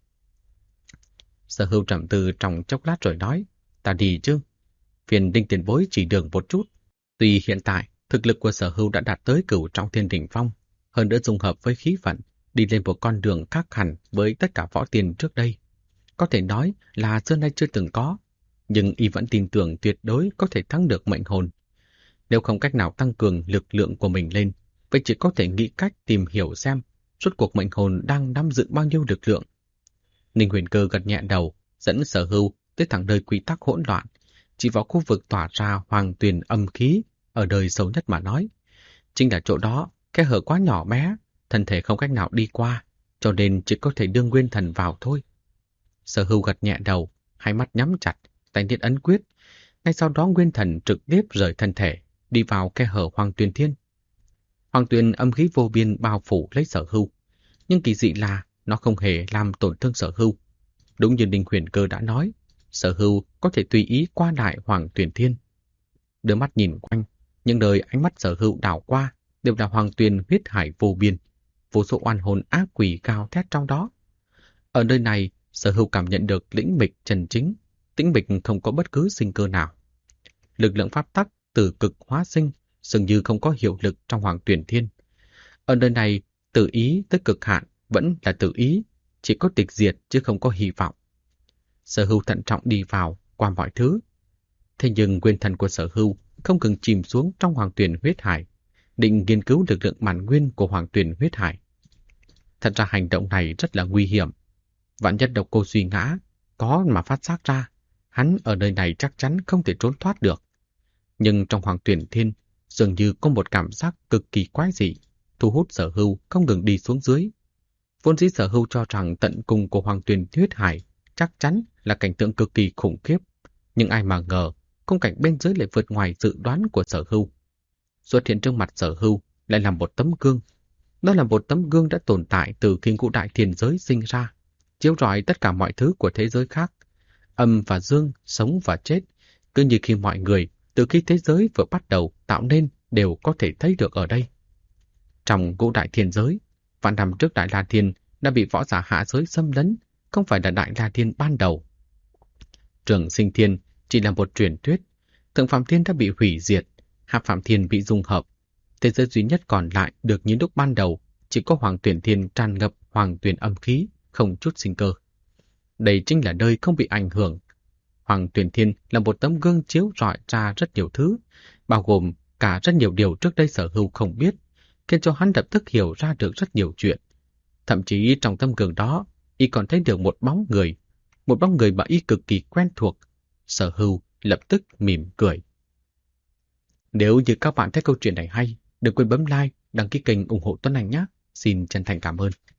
Sở Hưu trầm tư trong chốc lát rồi nói, ta đi chứ. Phiền Đinh Tiền Bối chỉ đường một chút. Tuy hiện tại thực lực của Sở Hưu đã đạt tới cửu trọng thiên đỉnh phong, hơn nữa dung hợp với khí vận, đi lên một con đường khác hẳn với tất cả võ tiên trước đây. Có thể nói là xưa nay chưa từng có, nhưng y vẫn tin tưởng tuyệt đối có thể thắng được mệnh hồn. Nếu không cách nào tăng cường lực lượng của mình lên, vậy chỉ có thể nghĩ cách tìm hiểu xem rốt cuộc mệnh hồn đang nắm giữ bao nhiêu lực lượng. Ninh Huyền Cơ gật nhẹ đầu, dẫn Sở Hưu tới thẳng nơi quy tắc hỗn loạn, chỉ vào khu vực tỏa ra hoàng tuyền âm khí ở đời sâu nhất mà nói. Chính là chỗ đó, cái hở quá nhỏ bé, thân thể không cách nào đi qua, cho nên chỉ có thể đưa nguyên thần vào thôi. Sở Hưu gật nhẹ đầu, hai mắt nhắm chặt, tay niết ấn quyết. Ngay sau đó nguyên thần trực tiếp rời thân thể, đi vào khe hở Hoàng Tuyền Thiên. Hoàng Tuyền âm khí vô biên bao phủ lấy Sở Hưu, nhưng kỳ dị là nó không hề làm tổn thương Sở Hưu. Đúng như Ninh Huyền Cơ đã nói, Sở Hưu có thể tùy ý qua lại Hoàng Tuyền Thiên. Đưa mắt nhìn quanh, những nơi ánh mắt Sở Hưu đảo qua đều là Hoàng Tuyền huyết hải vô biên, vô số oan hồn ác quỷ gào thét trong đó. Ở nơi này, Sở Hưu cảm nhận được lĩnh mịch chân chính, tĩnh mịch không có bất cứ sinh cơ nào. Lực lượng pháp tắc từ cực hóa sinh dường như không có hiệu lực trong Hoàng Tuyền Thiên. Ở nơi này, tự ý tới cực hạn vẫn là tự ý, chỉ có tịch diệt chứ không có hy vọng. Sở Hưu thận trọng đi vào, qua mọi thứ. Thế nhưng nguyên thần của Sở Hưu không ngừng chìm xuống trong Hoàng Tuyền huyết hải. định nghiên cứu lực lượng bản nguyên của Hoàng Tuyền huyết hải. Thật ra hành động này rất là nguy hiểm. Vạn nhất Độc Cô Duy ngã, có mà phát giác ra, hắn ở nơi này chắc chắn không thể trốn thoát được. Nhưng trong Hoàng Tuyền Thiên, dường như có một cảm giác cực kỳ quái dị, thu hút Sở Hưu không ngừng đi xuống dưới. Vốn dĩ Sở Hưu cho rằng tận cùng của Hoàng Tuyền huyết hải chắc chắn là cảnh tượng cực kỳ khủng khiếp, nhưng ai mà ngờ, khung cảnh bên dưới lại vượt ngoài dự đoán của Sở Hưu. Xuất hiện trước mặt Sở Hưu lại là một tấm gương. Đó là một tấm gương đã tồn tại từ khi ngũ đại thiên giới sinh ra, chiếu rọi tất cả mọi thứ của thế giới khác, âm và dương, sống và chết, cứ như khi mọi người từ khi thế giới vừa bắt đầu tạo nên đều có thể thấy được ở đây. Trong ngũ đại thiên giới, vạn năm trước Đại La Thiên đã bị võ giả hạ giới xâm lấn, không phải là Đại La Thiên ban đầu. Trường Sinh Thiên chỉ là một truyền thuyết, Thượng Phạm Thiên đã bị hủy diệt, Hạ Phạm Thiên bị dung hợp. Thế giới duy nhất còn lại được như lúc ban đầu chỉ có Hoàng Tuyền Thiên tràn ngập hoàng tuyền âm khí, không chút sinh cơ. Đây chính là nơi không bị ảnh hưởng. Hoàng Tuyền Thiên là một tấm gương chiếu rọi ra rất nhiều thứ, bao gồm cả rất nhiều điều trước đây Sở Hưu không biết, khiến cho hắn lập tức hiểu ra được rất nhiều chuyện. Thậm chí trong tấm gương đó, y còn thấy được một bóng người mà y cực kỳ quen thuộc. Sở Hưu lập tức mỉm cười. Nếu như các bạn thấy câu chuyện này hay, đừng quên bấm like, đăng ký kênh ủng hộ Tuấn Anh nhé. Xin chân thành cảm ơn.